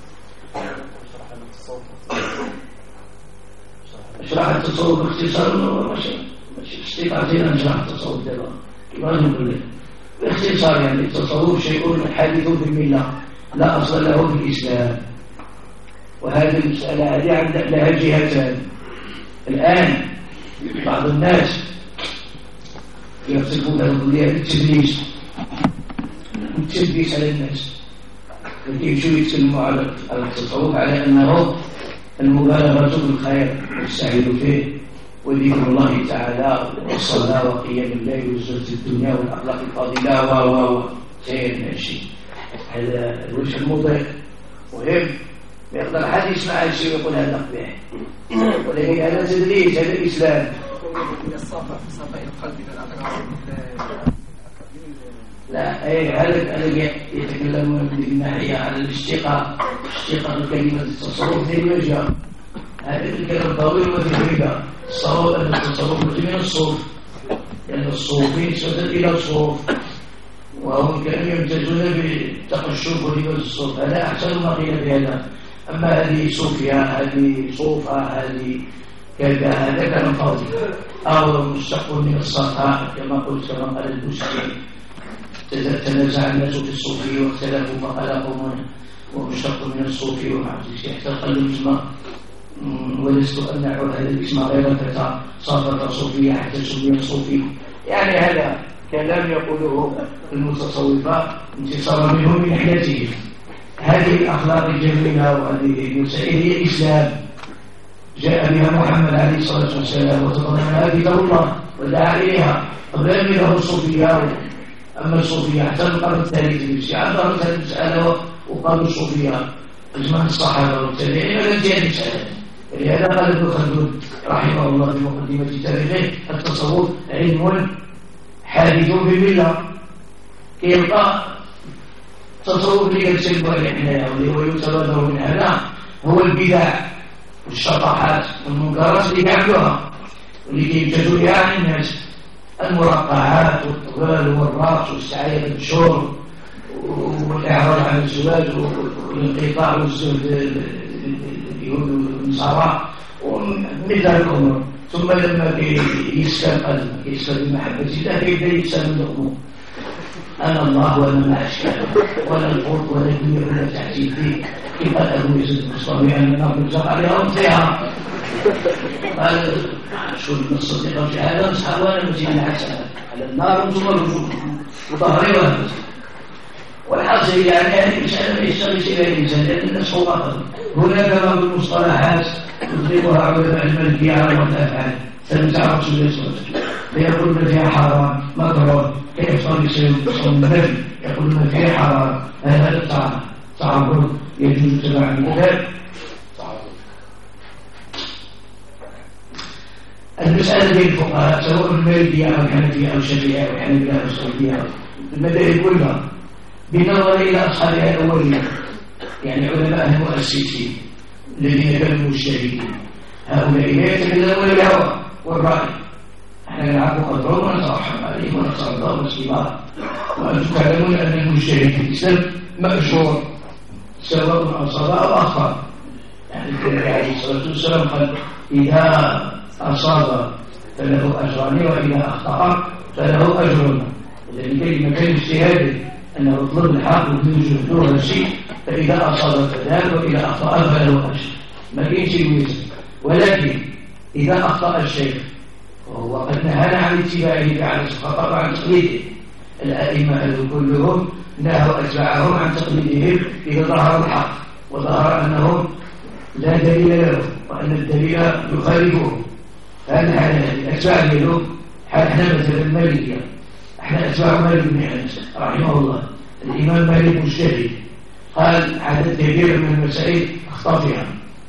اشرح التصوف باختصار ماشي ماشي استطاعتنا نشرح التصوف دابا كما نقول لك باختصار. يعني التصوف شيء حادث في المله لا اصل له في الاسلام، وهذه المساله هذه عندها لها جهتان. الان بعض الناس يرتكبون القضيه بالتدليس والتلبيس على الناس، يمشوا يتكلموا على التصوف على انه المبالغة بالخير والسعي فيه وذكر الله تعالى والصلاة وقيام الليل وزهد الدنيا والأخلاق الفاضلة و و خير ماشي. هذا الوجه المضيء مهم، ما يقدر حد يسمع هذا الشيء ويقول هذا قبيح، ولكن هذا تدليس، هذا الإسلام. لا اي هذا الذي يتكلمون من الناحيه على الاشتقاق اشتقاق كلمه التصوف في الوجه، هذا الكلام طويل وتفريقه. الصواب ان التصوف من الصوف، لان الصوفي نسبه الى الصوف وهم كانوا يمتازون بالتقشف ولباس الصوف، هذا احسن ما قيل بهذا. اما هذه صوفيا هذه صوفه هذه كذا هذا كلام فاضي او مشتق من الصفاء كما قلت كما قال البوسعي. تنازع الناس في الصوفي واختلفوا فقال قوم ومشتق من الصوفي ومعبد احترق الاسم ولست امنع هذا الاسم غير فتى صافت صوفيه حتى سمي الصوفي. يعني هذا كلام يقوله المتصوفه انتصارا منهم من ناحيتهم. هذه الاخلاق الجميله وهذه المسائل هي الاسلام، جاء بها محمد عليه الصلاه والسلام وتضمنها كتاب الله ودعا اليها قبل ان يره الصوفيه. أما الصوفية حتى القرن الثالث الشيعة ظهرت هذه المسألة وقالوا الصوفية أزمان الصحابة والتابعين ولم تأتي مسألة. ولهذا قال ابن خلدون رحمه الله في مقدمة تاريخه التصوف علم حادث بالملة. كيبقى التصوف اللي يتسلب عليه واللي هو يتبادر من هذا هو البدع والشطحات والمنكرات اللي يعملوها واللي كيبتدوا بها عن الناس، المرقعات والطبال والرقص والسعي بالشرب والإعراض عن الزواج والانقطاع والزهد اليهود والنصارى ومثل الأمور. ثم لما يسكن قلبه يسكن بمحبة الله كيبدا يسكن الأمور أنا الله وأنا ما أشكال ولا الفرق ولا الدنيا ولا تحتيل فيه. كيف قال أبو يزيد المصطفى أن النار يرزق عليها وانطيها قال شو الصديقة في هذا أصحاب وأنا مزيد على النار ثم الرجوع وظهري وهمز. والحاصل يعني هذه المسألة ما يستغيث إلى الإنسان لأن الناس هو أخذ. هناك بعض المصطلحات يطلقها علماء المالكية على وضع الأفعال فنزع رسول الله صلى الله عليه وسلم فيقولون فيها حرام مكروه كيف صار يصوم النبي يقولون فيها حرام هذا الطعام تعرض يجوز تبع المذهب. المسألة بين الفقهاء سواء المالكية أو الحنفية أو الشافعية أو الحنابلة أو الصوفية المذاهب كلها بنظر إلى أصحابها الأولين يعني علماء المؤسسين الذين كانوا مجتهدين هؤلاء لا يتكلمون بالهوى والرأي احنا نلعب قدرهم ونترحم عليهم ونتصدر والاستماع وأنتم تعلمون أن المجتهد في الإسلام مأجور سواء أصاب أو أخطأ يعني النبي عليه الصلاة والسلام قال إذا أصاب فله أجران وإذا أخطأ فله أجر الذي كلمة كان اجتهاده أنه يطلب الحق ويجوز دون شيء فإذا أصاب فذلك وإذا أخطأ فله أجر ما كاينش الوزن. ولكن إذا أخطأ الشيخ وهو قد نهانا عن اتباعه عن الخطأ وعن تقليده الأئمة كلهم نهوا أتباعهم عن تقليدهم إذا ظهر الحق وظهر أنهم لا دليل له وأن الدليل يخالفه. فهذا حال أتباع له حال احنا مثلا المالكية احنا أتباع مالك بن أنس رحمه الله الإمام مالك مجتهد قال عدد كبير من المسائل أخطأ فيها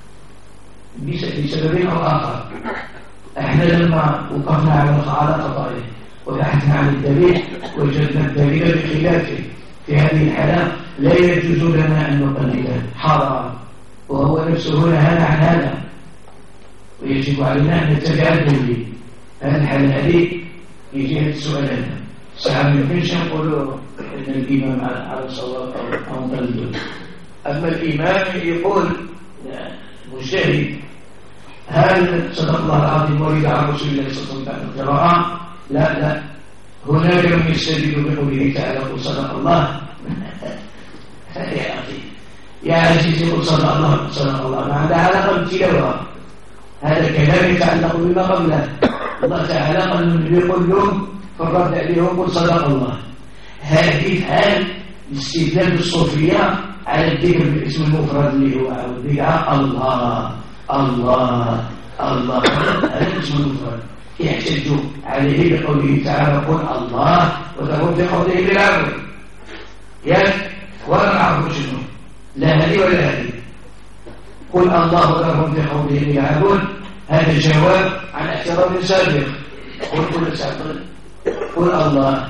بسبب أو آخر. احنا لما وقفنا على خطائه وبحثنا عن الدليل وجدنا الدليل بخلافه في هذه الحالة لا يجوز لنا أن نقلده حرام وهو نفسه نهانا عن هذا ويجب علينا أن نتبع الدليل. هذه الحالة هذه يجي السؤال لنا ساعة ما يمكنش نقول أن الإمام على الصواب أو نقلده. أما الإمام يقول مجتهد هل صدق الله العظيم ورد عن رسول الله صلى الله عليه وسلم القراءة؟ لا لا هناك من يستدل بقوله تعالى قل صدق الله يا أخي يا عزيزي قل صدق الله صدق الله ما عندها علاقة بالتلاوة هذا الكلام يتعلق بما قبله. الله تعالى قال النبي يقول لهم فالرد عليهم قل صدق الله. هذه حال الاستدلال بالصوفية على الذكر بالاسم المفرد اللي هو البدعة الله الله الله هذا الاسم المفرد يحتج عليه بقوله تعالى قل الله وتقول في قوله بالعبد يا ولا نعرف شنو لا هذه ولا هذه. قل الله وتقول في قوله بالعبد هذا جواب عن اعتراض سابق. قل قل سابق قل الله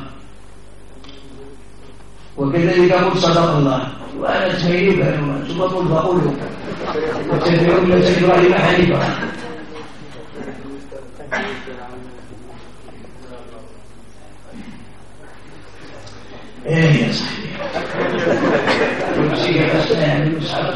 وكذلك قل صدق الله وأنا سيئب ثم قل فقوله وتدعون لسيد إبراهيم حنيفا. ايه يا صاحبي يمسيك حسنا يعني مسعى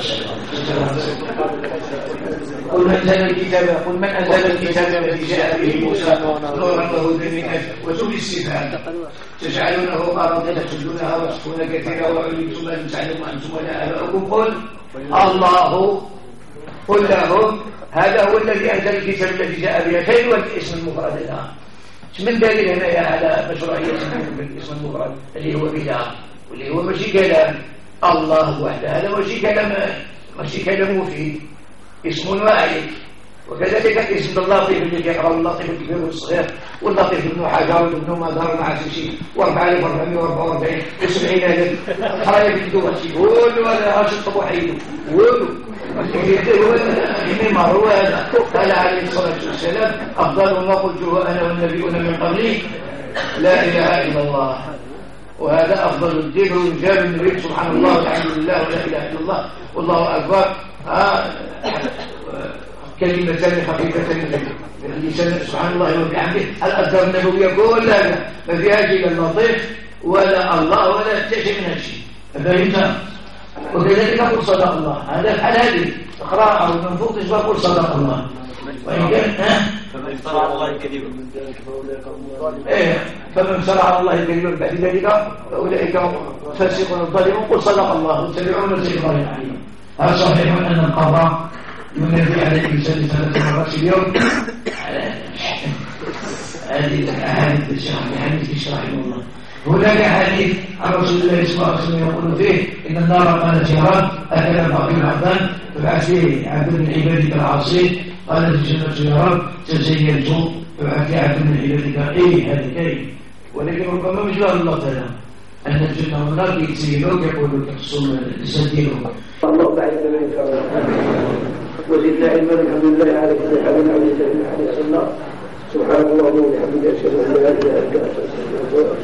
قل من أنزل الكتاب قل من أنزل الكتاب الذي جاء به موسى نورا وهدى للناس وتولي الصفات تجعلونه قراطيس تبدونها وتصفون كثيرا وعلمتم أن تعلموا أنتم ولا آباؤكم قل الله قل لهم هذا هو الذي أنزل الكتاب الذي جاء به خير والاسم المفرد الآن. من دليل هنا على مشروعية الاسم المفرد اللي هو بدعة واللي هو ماشي كلام الله وحده هذا ماشي كلام ماشي كلام مفيد اسم واحد. وكذلك اسم اللطيف اللي يقرأ اللطيف الكبير والصغير واللطيف ابن حجر وابن مدار مع سيشي واربع عليه واربعمائة واربعة واربعين وسبعين ألف خلايا بكتوبة قولوا ولا أشط وحيد قولوا إنما هو هذا قال عليه الصلاة والسلام أفضل ما قلته أنا والنبيون من قبلي لا إله إلا الله وهذا أفضل الدين ويجاب النبي سبحان الله والحمد لله ولا إله إلا الله والله أكبر كلمتان خفيفتان اللسان سبحان الله وبحمده. الأذكار النبوية كلها ما فيهاش إلا اللطيف ولا الله ولا شيء من هالشيء فهمت. وكذلك قل صدق الله هذا الحلال اقرأ أو من فوق تجبر قل صدق الله وإن كان فمن افترى على الله كذبا من ذلك فأولئك هم إيه فمن افترى على الله كذبا بعد ذلك فأولئك فاسقون الظالمون قل صدق الله واتبعون سبيل الله العليم. هذا صحيح أن القضاء ينادي على الإنسان ثلاث مرات في اليوم هذه الأحاديث الشرح الحديث الشرح الله هناك حديث عن رسول الله صلى الله عليه وسلم يقول فيه إن النار قالت يا رب أكل فقير عبدان فبعث فيه عبد من عبادك العاصين. قالت الجنة يا رب تزينت فبعث فيه عبد من عبادك إيه هذه كيف، ولكن ربما مش له الله تعالى أن الجنة والنار يتزينوك يقولوا تقصون يسدينوك. الله بعد ذلك وزدنا علما الحمد لله على كل حال على سبيل الحديث النار. سبحان الله وبحمده أشهد أن لا إله إلا أنت أستغفرك.